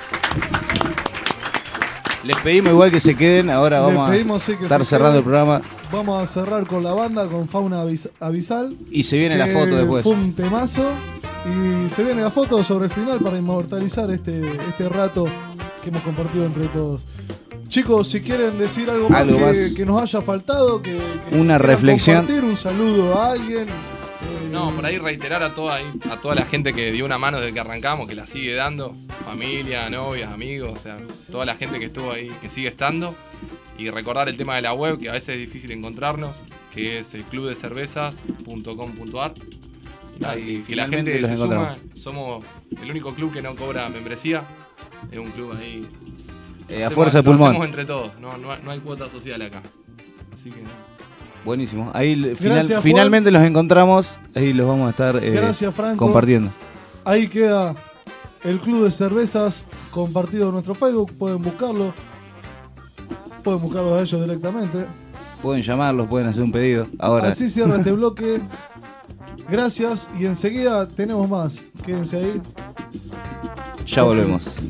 Les pedimos igual que se queden. Ahora vamos pedimos, sí, a estar cerrando queden. el programa. Vamos a cerrar con la banda, con Fauna Abisal. Y se viene la foto después. Fue un temazo. Y se viene la foto sobre el final para inmortalizar este, este rato que hemos compartido entre todos. Chicos, si quieren decir algo más, algo que, más. que nos haya faltado, que, que una reflexión, compartir, un saludo a alguien. Eh, no, por ahí reiterar a toda, a toda la gente que dio una mano desde que arrancamos, que la sigue dando, familia, novias, amigos, o sea, toda la gente que estuvo ahí, que sigue estando. Y recordar el tema de la web, que a veces es difícil encontrarnos, que es el club de cervezas punto com punto ar. Y que la gente se suma, somos el único club que no cobra membresía, es un club ahí... Eh, a fuerza de pulmón. Lo hacemos entre todos, no, no, no hay cuota social acá. Así que. Buenísimo. Ahí Gracias, final, Juan. finalmente los encontramos. Ahí los vamos a estar eh, Gracias, Franco. compartiendo. Ahí queda el Club de Cervezas compartido en nuestro Facebook. Pueden buscarlo. Pueden buscarlos a ellos directamente. Pueden llamarlos, pueden hacer un pedido. Ahora. Así cierra este bloque. Gracias. Y enseguida tenemos más. Quédense ahí. Ya volvemos.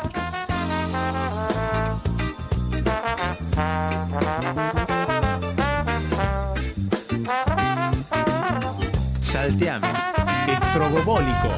Salteame, estrobólico.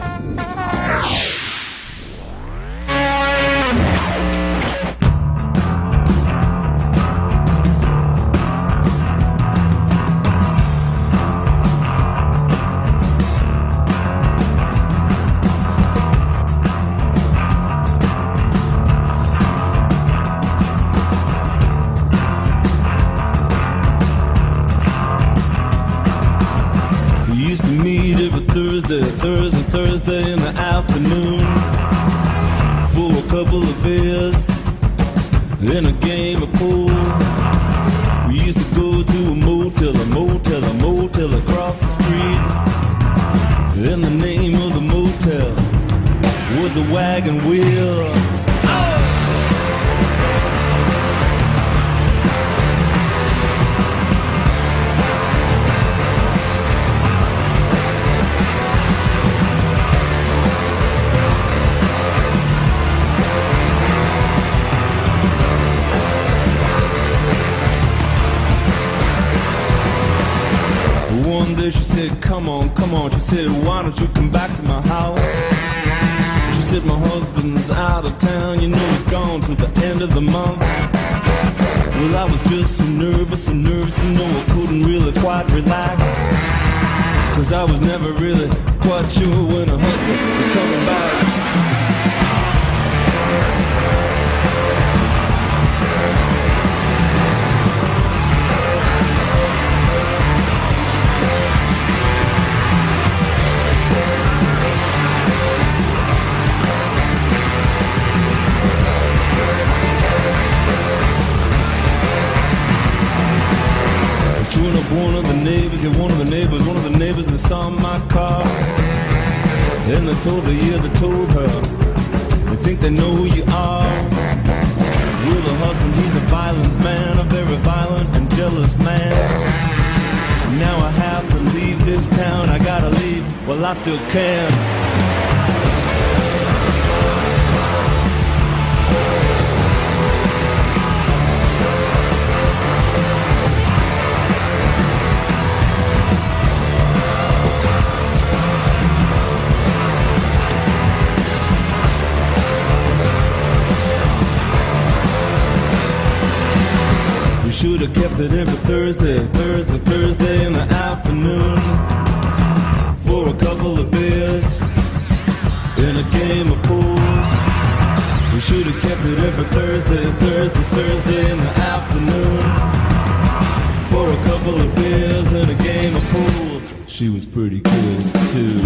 Thursday, Thursday, Thursday in the afternoon for a couple of beers and a game of pool. We used to go to a motel, a motel, a motel across the street. And the name of the motel was the Wagon Wheel. She said, come on, come on. She said, why don't you come back to my house? She said, my husband's out of town. You know he's gone to the end of the month. Well, I was just so nervous, so nervous, you know I couldn't really quite relax. Cause I was never really quite sure when her husband was coming back. One of the neighbors, yeah, one of the neighbors, one of the neighbors that saw my car. And they told her, yeah, they told her, they think they know who you are. Well, the husband, he's a violent man, a very violent and jealous man. Now I have to leave this town, I gotta leave, well, I still can. should have kept it every Thursday, Thursday, Thursday in the afternoon for a couple of beers in a game of pool. We should have kept it every Thursday, Thursday, Thursday in the afternoon for a couple of beers and a game of pool. She was pretty good too.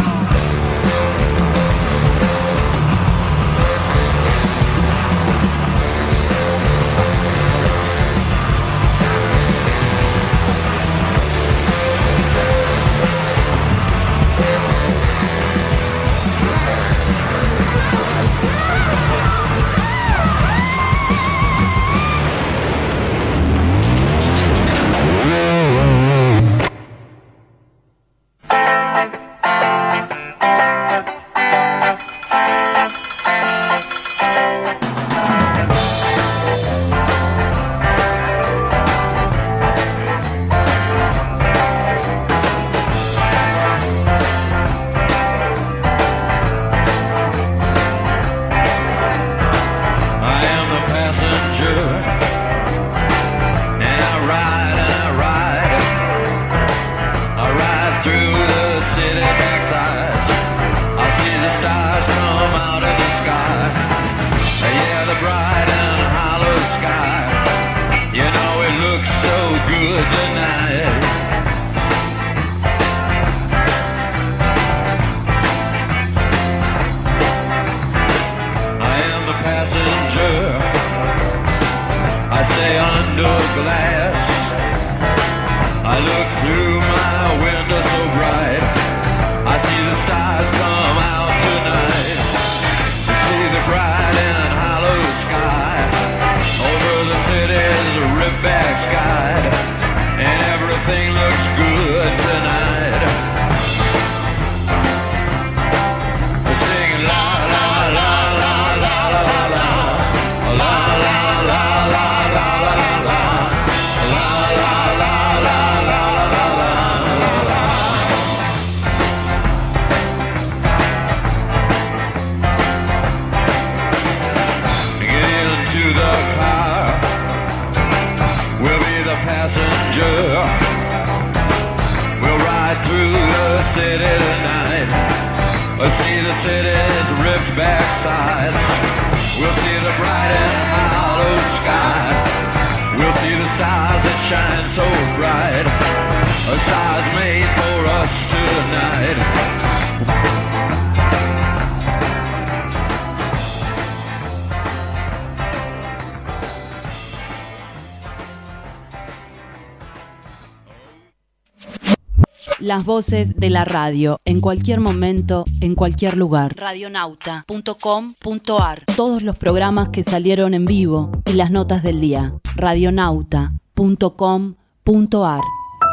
Las voces de la radio, en cualquier momento, en cualquier lugar. radionauta punto com punto ar. Todos los programas que salieron en vivo y las notas del día. radionauta punto com punto ar.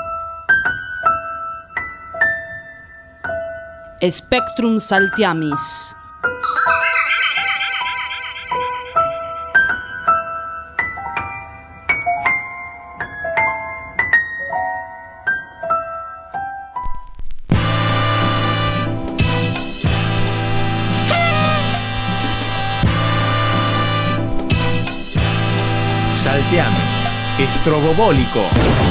Spectrum Saltiamis. Salteame, estrobobólico.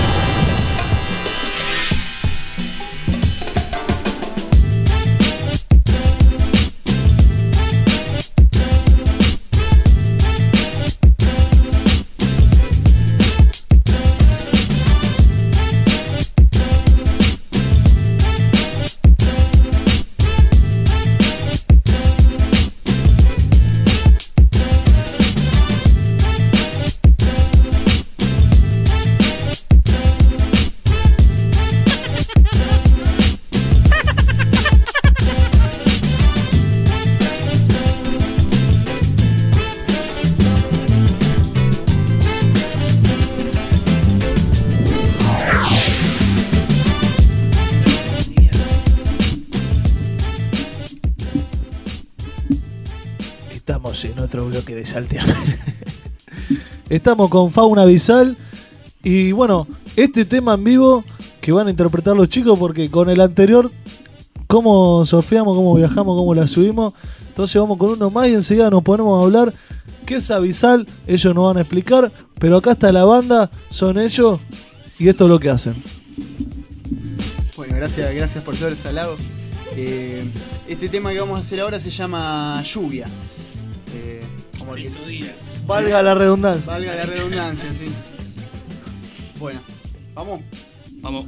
En otro bloque de Salteame. Estamos con Fauna Visal y bueno, este tema en vivo que van a interpretar los chicos, porque con el anterior cómo surfeamos, cómo viajamos, cómo la subimos. Entonces vamos con uno más y enseguida nos ponemos a hablar. ¿Qué es Avisal? Ellos nos van a explicar. Pero acá está la banda, son ellos y esto es lo que hacen. Bueno, gracias, gracias por todo el halago. Eh, este tema que vamos a hacer ahora se llama Lluvia. Eh, como que Valga la redundancia. Valga la redundancia, sí. Bueno, ¿vamos? Vamos.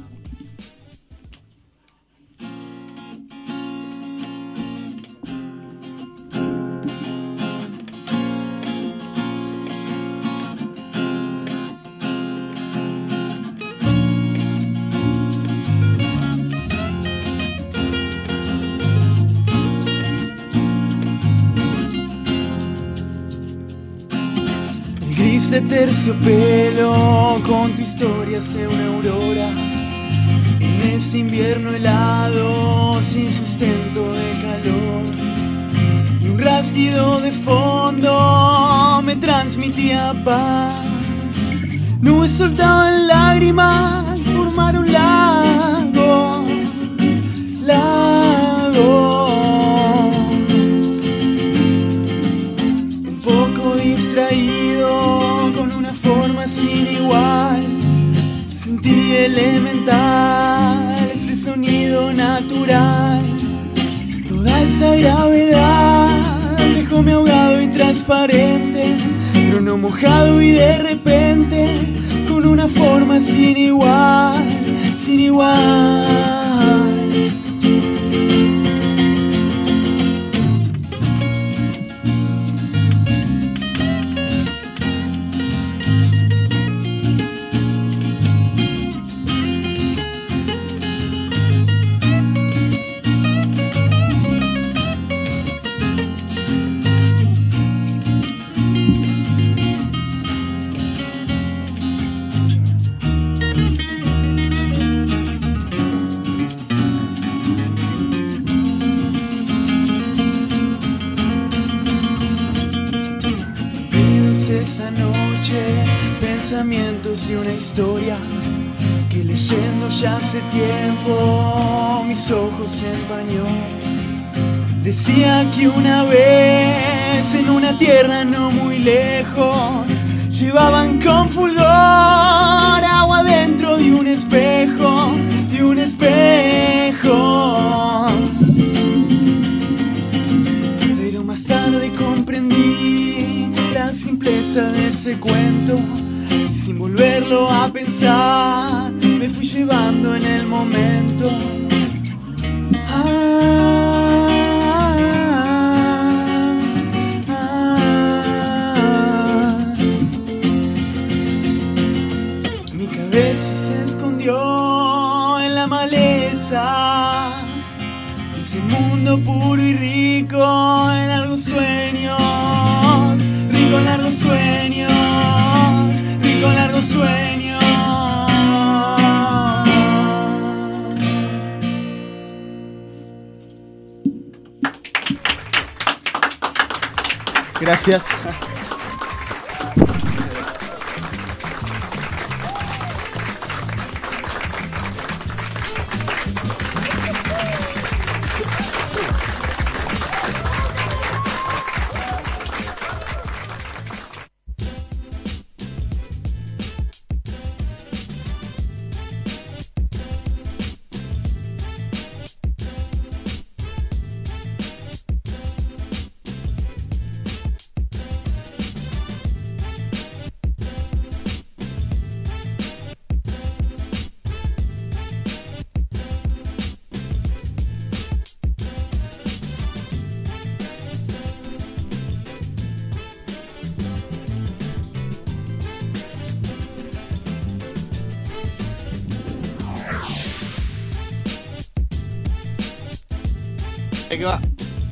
Gris de terciopelo con tu historia de una aurora. En ese invierno helado sin sustento de calor. Y un rasguido de fondo me transmitía paz. Nubes soltaban lágrimas, formaron lago, lago. Un poco distraído con una forma sin igual, sentí elemental ese sonido natural. Toda esa gravedad dejóme ahogado y transparente, trono mojado y de repente con una forma sin igual, sin igual. Esa noche, pensamientos y una historia que leyendo ya hace tiempo mis ojos se empañó. Decía que una vez en una tierra no muy lejos llevaban con fulgor agua dentro de un espejo, de un espejo. Pero más tarde comprendí la simpleza de ese cuento y sin volverlo a pensar me fui llevando en el momento. Ah, ah, mi cabeza se escondió en la maleza, ese mundo puro y rico en largos sueños. Rico en largos sueños, rico en largos sueños. Gracias. ¿Qué va?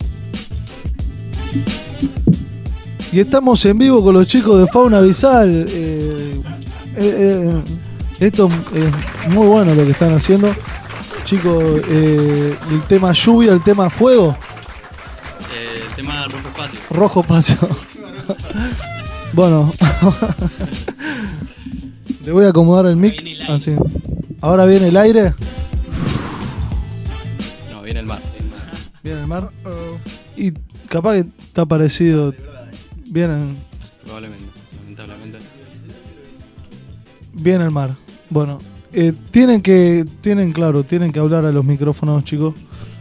Y estamos en vivo con los chicos de Fauna Avisal. Eh, eh, eh, esto es muy bueno lo que están haciendo. Chicos, eh, el tema lluvia, el tema fuego. Eh, el tema rojo espacio. Rojo espacio. Bueno. Le voy a acomodar el mic. Así. Ahora viene el aire. No, viene el mar. mar. Y capaz que está parecido. Bien, Probablemente, lamentablemente. bien el mar. Bueno, eh, tienen que, tienen claro, tienen que hablar a los micrófonos, chicos.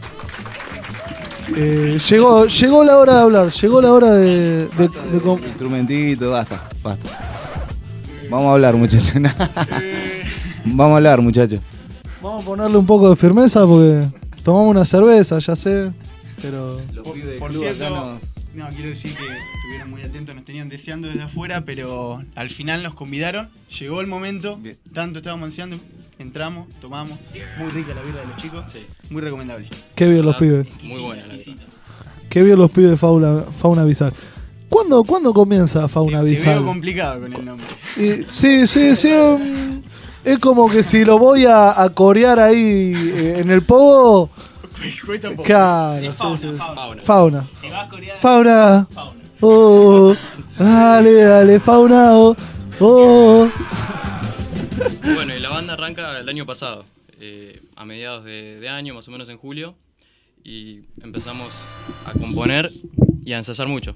Eh, llegó, llegó la hora de hablar, llegó la hora de, de, de com- Instrumentito, basta, basta. Vamos a hablar, muchachos. Vamos a hablar, muchachos. Vamos a ponerle un poco de firmeza porque tomamos una cerveza, ya sé, pero... Los pibes del Por club acá cierto, nos- no, quiero decir que estuvieron muy atentos, nos tenían deseando desde afuera, pero al final nos convidaron, llegó el momento, tanto estábamos ansiando, entramos, tomamos, muy rica la birra de los chicos, muy recomendable. Qué bien los pibes. Muy buena la verdad. Qué bien los pibes de Fauna, Fauna Bizarre. ¿Cuándo, ¿Cuándo comienza Fauna Te veo Bizarre? complicado con el nombre. Y- sí, sí, sí. um, es como que si lo voy a, a corear ahí eh, en el pogo. Cuesta un poco. Claro, Es sí, fauna, sí, sí. fauna. Fauna. Si vas a corear- Fauna. Oh, dale, dale, fauna. Oh, oh. Bueno, y la banda arranca el año pasado, eh, a mediados de, de año, más o menos en julio, y empezamos a componer y a ensayar mucho,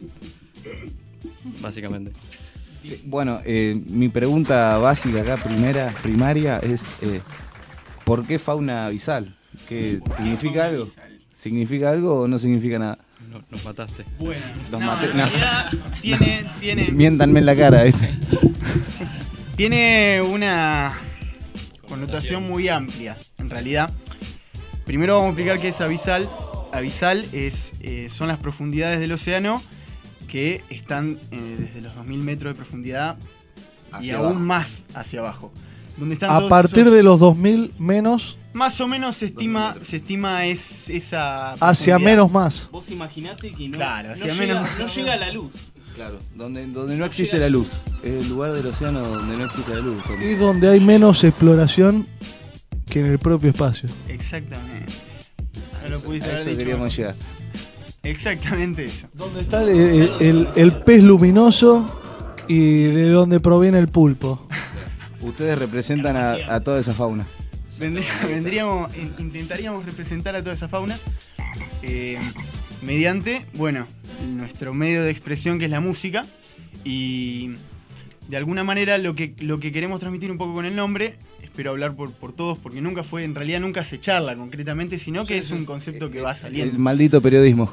básicamente. Sí, bueno, eh, mi pregunta básica acá, primera, primaria, es eh, ¿por qué fauna abisal? ¿Qué significa algo? ¿Significa algo o no significa nada? No, nos mataste. Bueno, Los no, maté. en No. realidad tiene, tiene, Miéntanme en la cara, ¿viste? tiene una connotación muy amplia, en realidad. Primero vamos a explicar qué es abisal. Abisal es, eh, son las profundidades del océano que están eh, desde los dos mil metros de profundidad y Hacia aún abajo. más hacia abajo. Donde están A todos partir esos- de los dos mil menos, Más o menos se estima, se estima es, esa hacia profundidad. menos más. Vos imaginate que no, Claro, no, hacia llega, menos- no llega la luz. Claro, donde, donde no existe la luz. Es el lugar del océano donde no existe la luz. Tommy. Y donde hay menos exploración que en el propio espacio. Exactamente. No lo Eso- pudiste a haber eso dicho queríamos mejor. llegar. Exactamente eso. ¿Dónde está el, el- el- el pez luminoso y de dónde proviene el pulpo? Ustedes representan a, a toda esa fauna. Vendrí- vendríamos, in- intentaríamos representar a toda esa fauna eh, mediante, bueno, nuestro medio de expresión que es la música y de alguna manera lo que, lo que queremos transmitir un poco con el nombre, espero hablar por, por todos porque nunca fue, en realidad nunca se charla concretamente, sino que es un concepto que va saliendo. El maldito periodismo.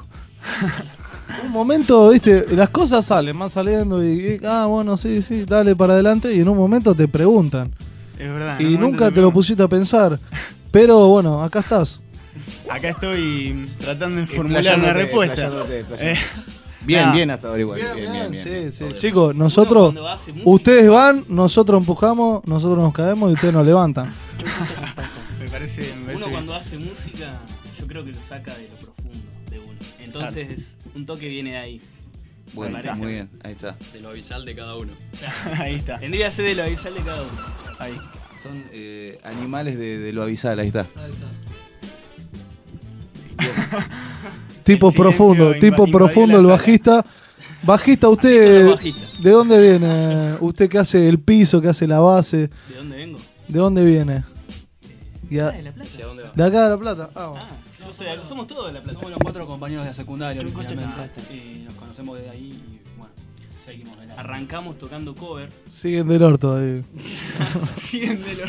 Un momento, viste, las cosas salen, van saliendo y, y, ah, bueno, sí, sí, dale para adelante y en un momento te preguntan. Es verdad. en Y un momento nunca te lo pusiste a pensar. Pero bueno, acá estás. Acá estoy tratando de formular Explayándote, una respuesta. explayándote, explayándote. Eh, Bien, nada. bien hasta ahora igual. Bien, bien, bien. Sí, sí. Chicos, nosotros, ustedes van, nosotros empujamos, nosotros nos caemos y ustedes nos levantan. Me parece, me parece Uno bien. cuando hace música, yo creo que lo saca de lo profundo de uno. Entonces, un toque viene de ahí. Bueno, Me parece. muy bien, ahí está. De lo abisal de cada uno. Ahí está. Tendría que ser de lo abisal de cada uno. Ahí. Son eh, animales de, de lo abisal, ahí está. Tipo El silencio profundo, inva- tipo invadió profundo la el sala. bajista. Bajista, Así usted, son los bajistas. ¿de dónde viene? ¿Usted que hace el piso, que hace la base? ¿De dónde vengo? ¿De dónde viene? Y a- Ah, de La Plata. ¿Hacia dónde va? ¿De acá de La Plata? Ah, bueno. Yo soy, somos todos de La Plata. Somos los cuatro compañeros de la secundaria Yo originalmente. escucho- Y nos conocemos de ahí y bueno, seguimos de la Arrancamos tocando cover. Siguen del orto ahí. Síguendelo.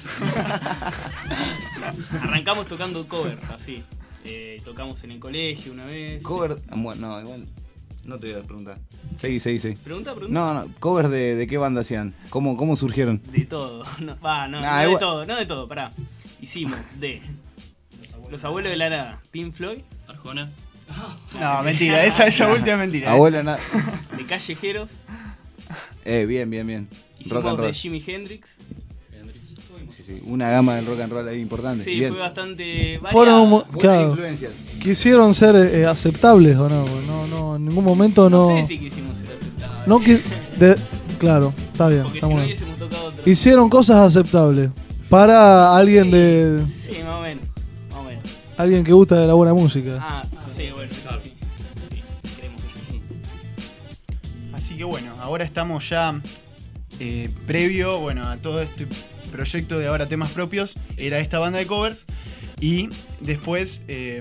Arrancamos tocando covers, así. Eh, tocamos en el colegio una vez. Cover, ah, bueno, no, igual no te voy a preguntar. Seguí, seguí, seguí. Pregunta, pregunta. No, no, covers de, de qué banda hacían, cómo, cómo surgieron. De todo. No, va, no, Nah, no de igual- todo, no de todo, pará. Hicimos de Los Abuelos de la Nada, Pink Floyd, Arjona. No, mentira, esa, esa última es mentira. eh. Abuela, na- de Callejeros, eh, bien, bien, bien. Rock hicimos and de roll. Jimi Hendrix. Sí, sí, una gama del rock and roll ahí importante. Sí, bien. fue bastante Fueron un mo- variada. claro, influencias. quisieron ser eh, aceptables o no, no, no, en ningún momento no. No sé si quisimos ser aceptados. No qui- de- claro, está bien, Porque está si no muy bien. hubiésemos tocado otro. Hicieron cosas aceptables para alguien de Sí, más o menos. Más o menos. alguien que gusta de la buena música. Ah, sí, bueno, eso sí. Sí, queremos que sí. Así que bueno, ahora estamos ya eh, previo, bueno, a todo este proyecto de ahora temas propios, era esta banda de covers y después eh,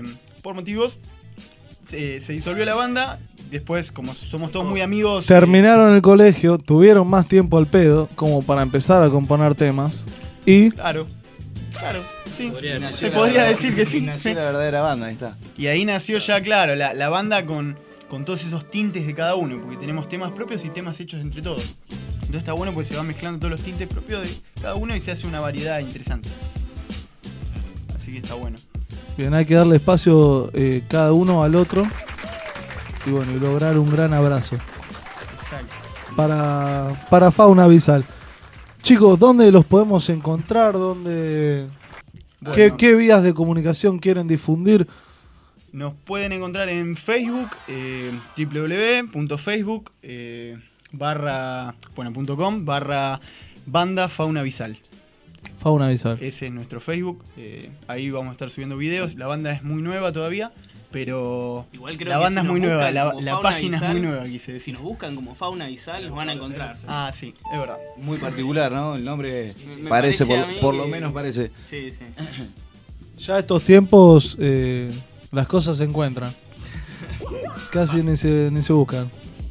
por motivos, se, se disolvió la banda. Después, como somos todos muy amigos... Terminaron el colegio, tuvieron más tiempo al pedo como para empezar a componer temas. Y... Claro, claro, sí. Podría Se podría decir que sí. Nació sí. la verdadera banda, ahí está. Y ahí nació ya, claro, la, la banda con, con todos esos tintes de cada uno, porque tenemos temas propios y temas hechos entre todos. Entonces está bueno porque se van mezclando todos los tintes propios de cada uno y se hace una variedad interesante. Así que está bueno. Bien, hay que darle espacio eh, cada uno al otro. Y bueno, y lograr un gran abrazo. Exacto. Para, para Fauna Abisal. Chicos, ¿dónde los podemos encontrar? ¿Dónde, Bueno. ¿qué, ¿Qué vías de comunicación quieren difundir? Nos pueden encontrar en Facebook, eh, www.facebook eh, barra, bueno, punto com barra banda Fauna Abisal. Fauna Abisal. Ese es nuestro Facebook. Eh, ahí vamos a estar subiendo videos. La banda es muy nueva todavía, pero Igual creo la que banda si es muy nos nueva. buscan La, como la Fauna página Abisal, es muy nueva, quise decir. Si nos buscan como Fauna Abisal, nos van a encontrar. Ah, sí, es verdad. Muy particular, ¿no? El nombre Me- me parece, parece por, a mí por que- lo menos parece. Sí, sí. Ya estos tiempos eh, las cosas se encuentran. Casi ni se, ni se buscan.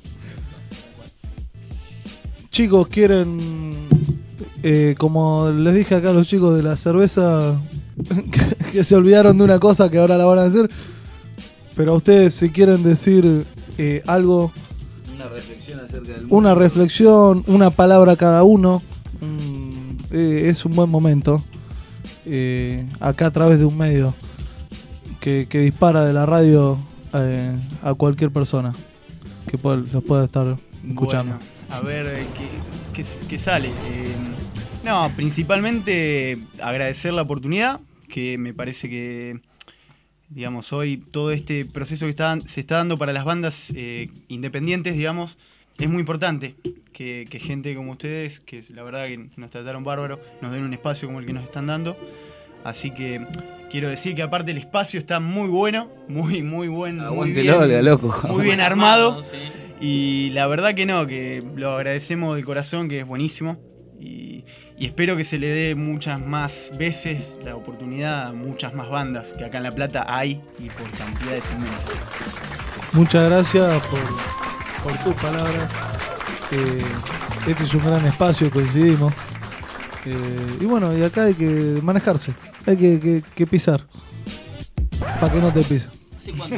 Chicos, quieren... eh, como les dije acá a los chicos de la cerveza, que, que se olvidaron de una cosa que ahora la van a decir. Pero a ustedes, si quieren decir eh, algo, Una reflexión acerca del mundo. una reflexión, una palabra cada uno, mm, eh, es un buen momento. Eh, acá a través de un medio que, que dispara de la radio eh, a cualquier persona que pueda, los pueda estar escuchando. Bueno, a ver eh, qué, qué- qué sale. Eh, no, principalmente agradecer la oportunidad, que me parece que, digamos, hoy todo este proceso que está, se está dando para las bandas eh, independientes, digamos, es muy importante. Que, que gente como ustedes, que la verdad que nos trataron bárbaro, nos den un espacio como el que nos están dando. Así que quiero decir que aparte el espacio está muy bueno, muy, muy buen. muy Aguante bien- Lola, loco. Muy bien Armado, armado. sí. Y la verdad que no, que lo agradecemos de corazón, que es buenísimo. Y, y espero que se le dé muchas más veces la oportunidad a muchas más bandas, que acá en La Plata hay y por cantidades inmensas. Muchas gracias por, por tus palabras. Eh, este es un gran espacio, coincidimos. Eh, y bueno, y acá hay que manejarse, hay que, que- que pisar. Para que no te pise. ¿Hace cuánto?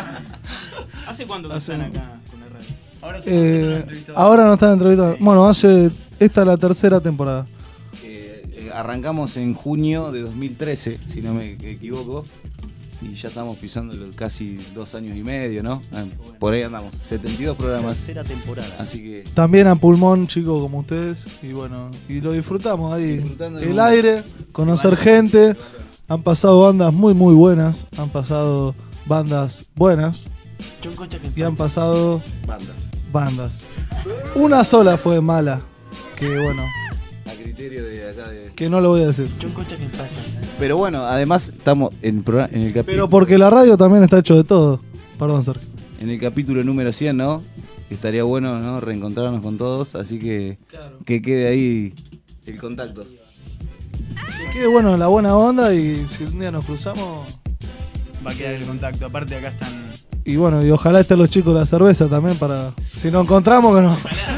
¿Hace cuánto que Hace están un- acá con la radio? Ahora Eh, ahora nos están entrevistando. Bueno, hace esta es la tercera temporada. Eh, eh, arrancamos en junio de dos mil trece, si no me equivoco. Y ya estamos pisando los casi dos años y medio, ¿no? Ah, por ahí andamos. setenta y dos programas. Tercera temporada. Así que. También a pulmón, chicos, como ustedes. Y bueno, y lo disfrutamos ahí. Disfrutando del El mundo. aire, conocer gente. Han pasado bandas muy, muy buenas. Han pasado bandas buenas. Y han pasado Bandas. bandas. Una sola fue mala. Que bueno, A criterio de acá de. que no lo voy a decir. Pero bueno, además estamos en, el programa- en el capítulo. Pero porque la radio también está hecho de todo. Perdón, Sergio. En el capítulo número cien, ¿no? Estaría bueno, ¿no? Reencontrarnos con todos, así que que quede ahí el contacto. Que quede bueno la buena onda y si un día nos cruzamos. Va a quedar el contacto. Aparte acá están... Y bueno, y ojalá estén los chicos de la cerveza también para. Si nos encontramos, que no.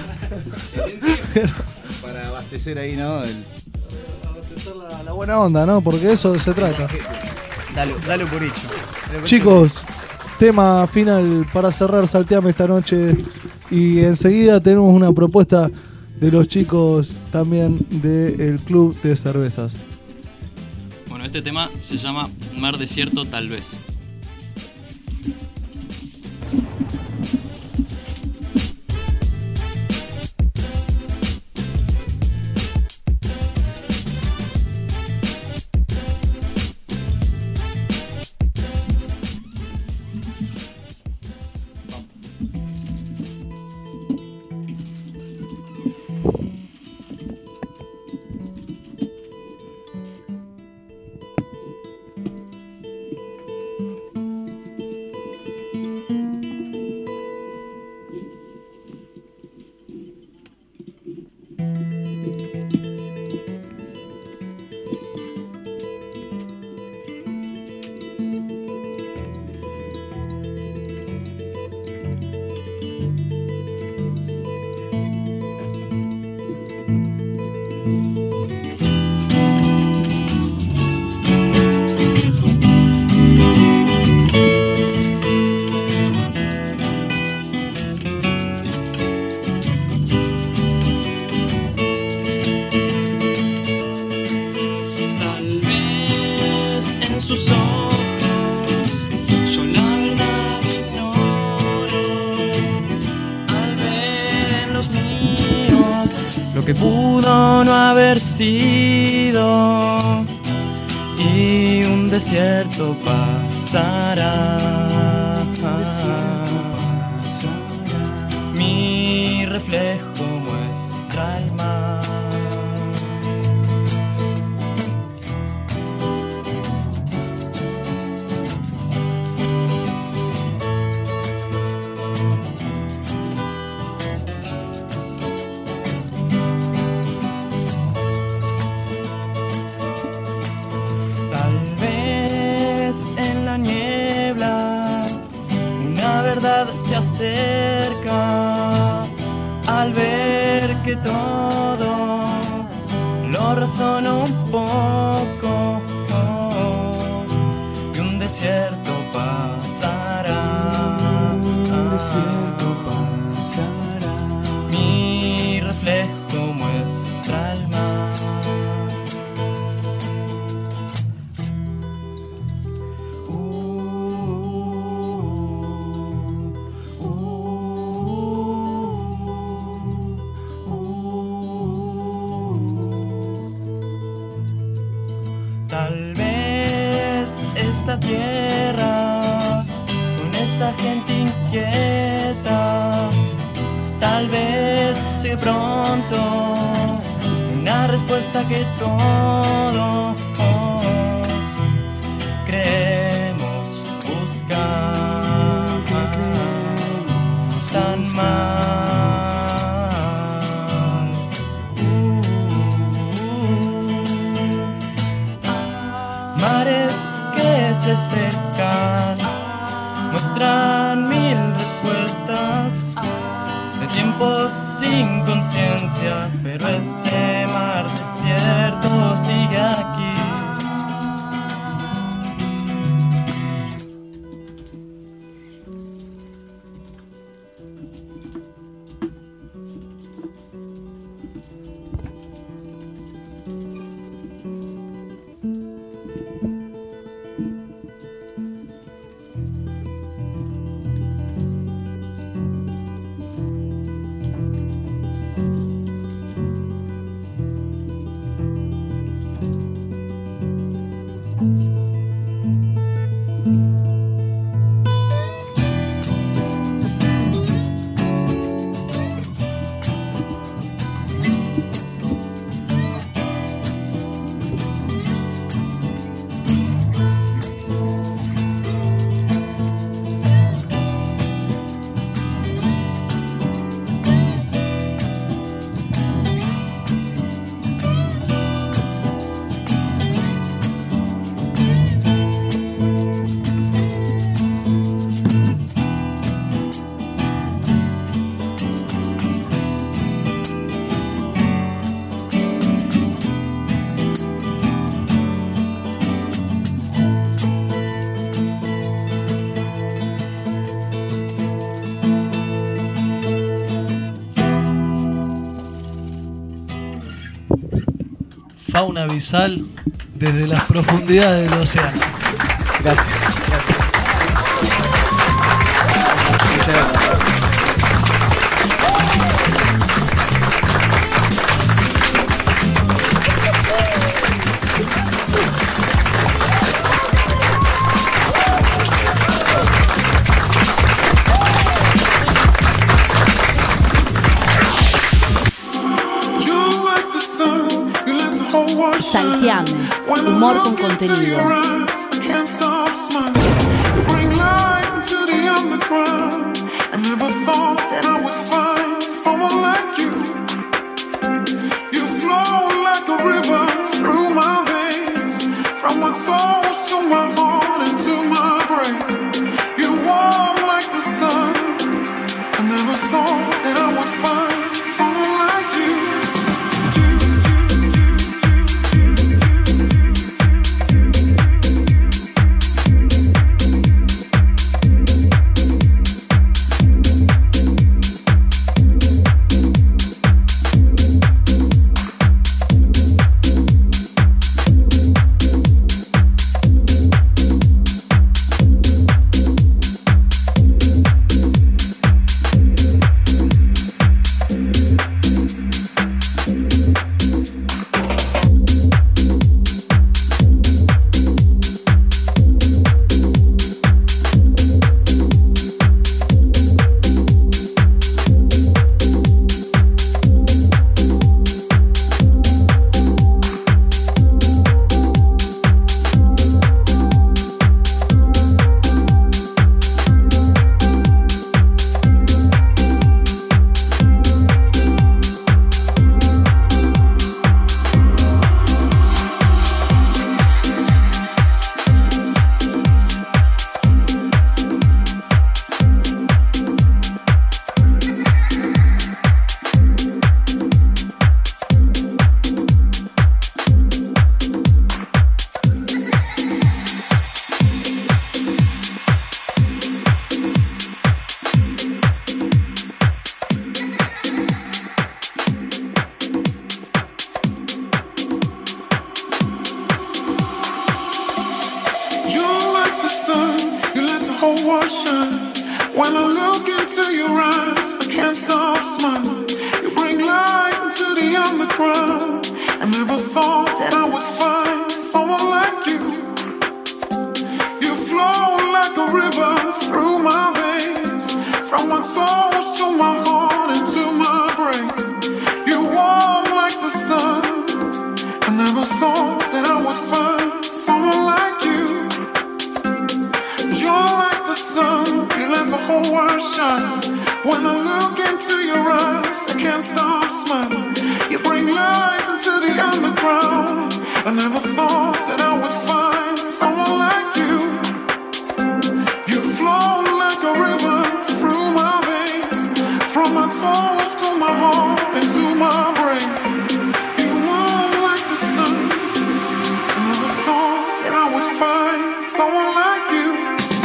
Para abastecer ahí, ¿no? El- La, la buena onda, ¿no? Porque de eso se trata. Dalo, dalo por hecho. Dalo por Chicos, tema final para cerrar Salteame esta noche. Y enseguida tenemos una propuesta de los chicos también del Club de Cervezas. Bueno, este tema se llama Mar Desierto Tal Vez. ojos míos lo que pudo no haber sido, y un desierto pasará. Mi reflejo muestra el mar. Tal vez en la niebla una verdad se acerca al ver que todo lo razono un poco, y un desierto pasará. Un desierto pasará. Mi reflejo muestra el mar. Tal vez esta tierra con esta gente inquieta, tal vez llegue pronto una respuesta que todos creemos buscar, tan mal. Mares que se secan muestran mil respuestas de tiempos sin conciencia, pero este mar desierto sigue aquí. Fauna abisal desde las profundidades del océano. Gracias. Salteame, humor con contenido. You my heart and to my brain. You warm like the sun. I never thought that I would find someone like you.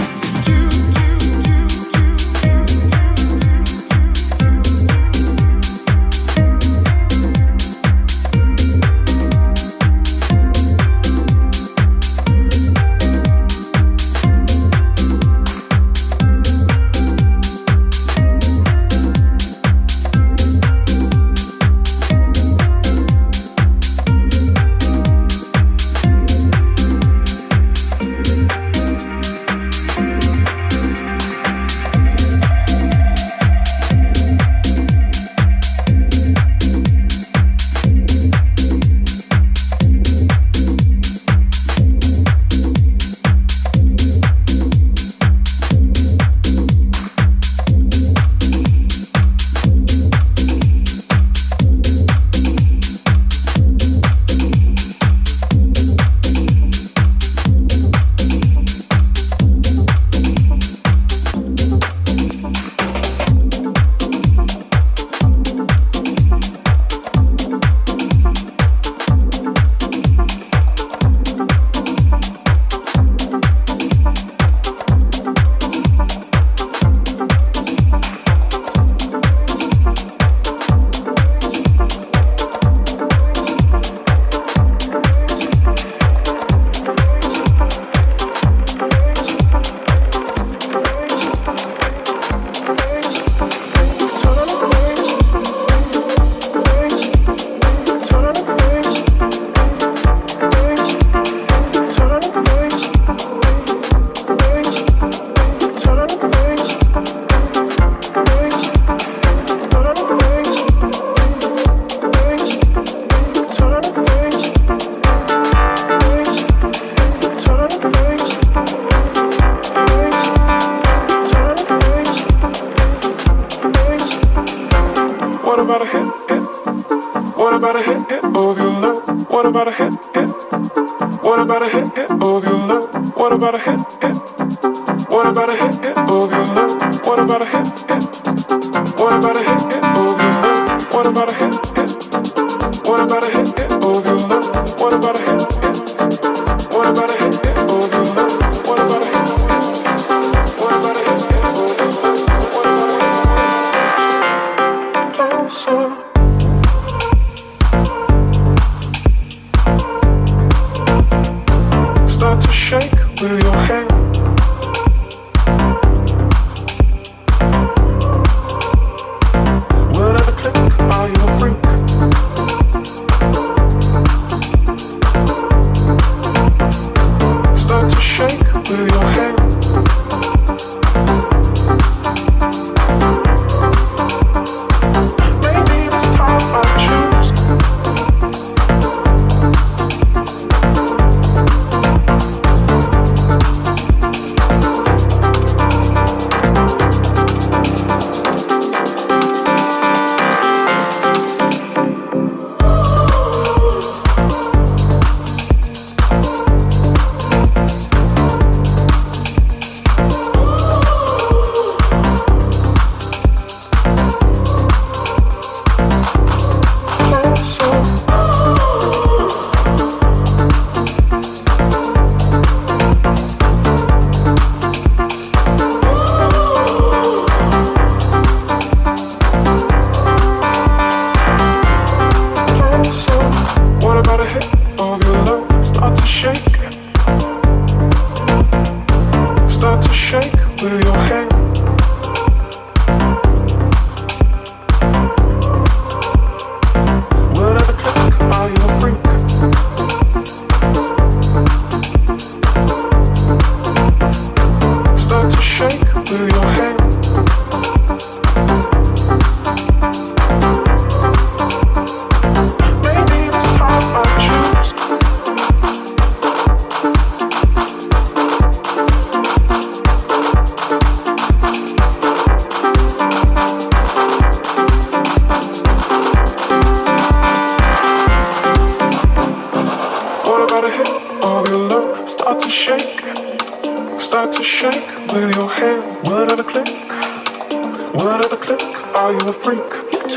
with your hand. Word of a click, word of a click. Are you a freak? You turn and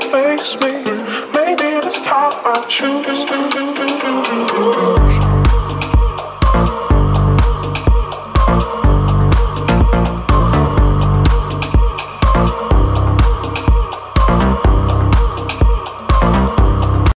face me. Maybe this time I choose to.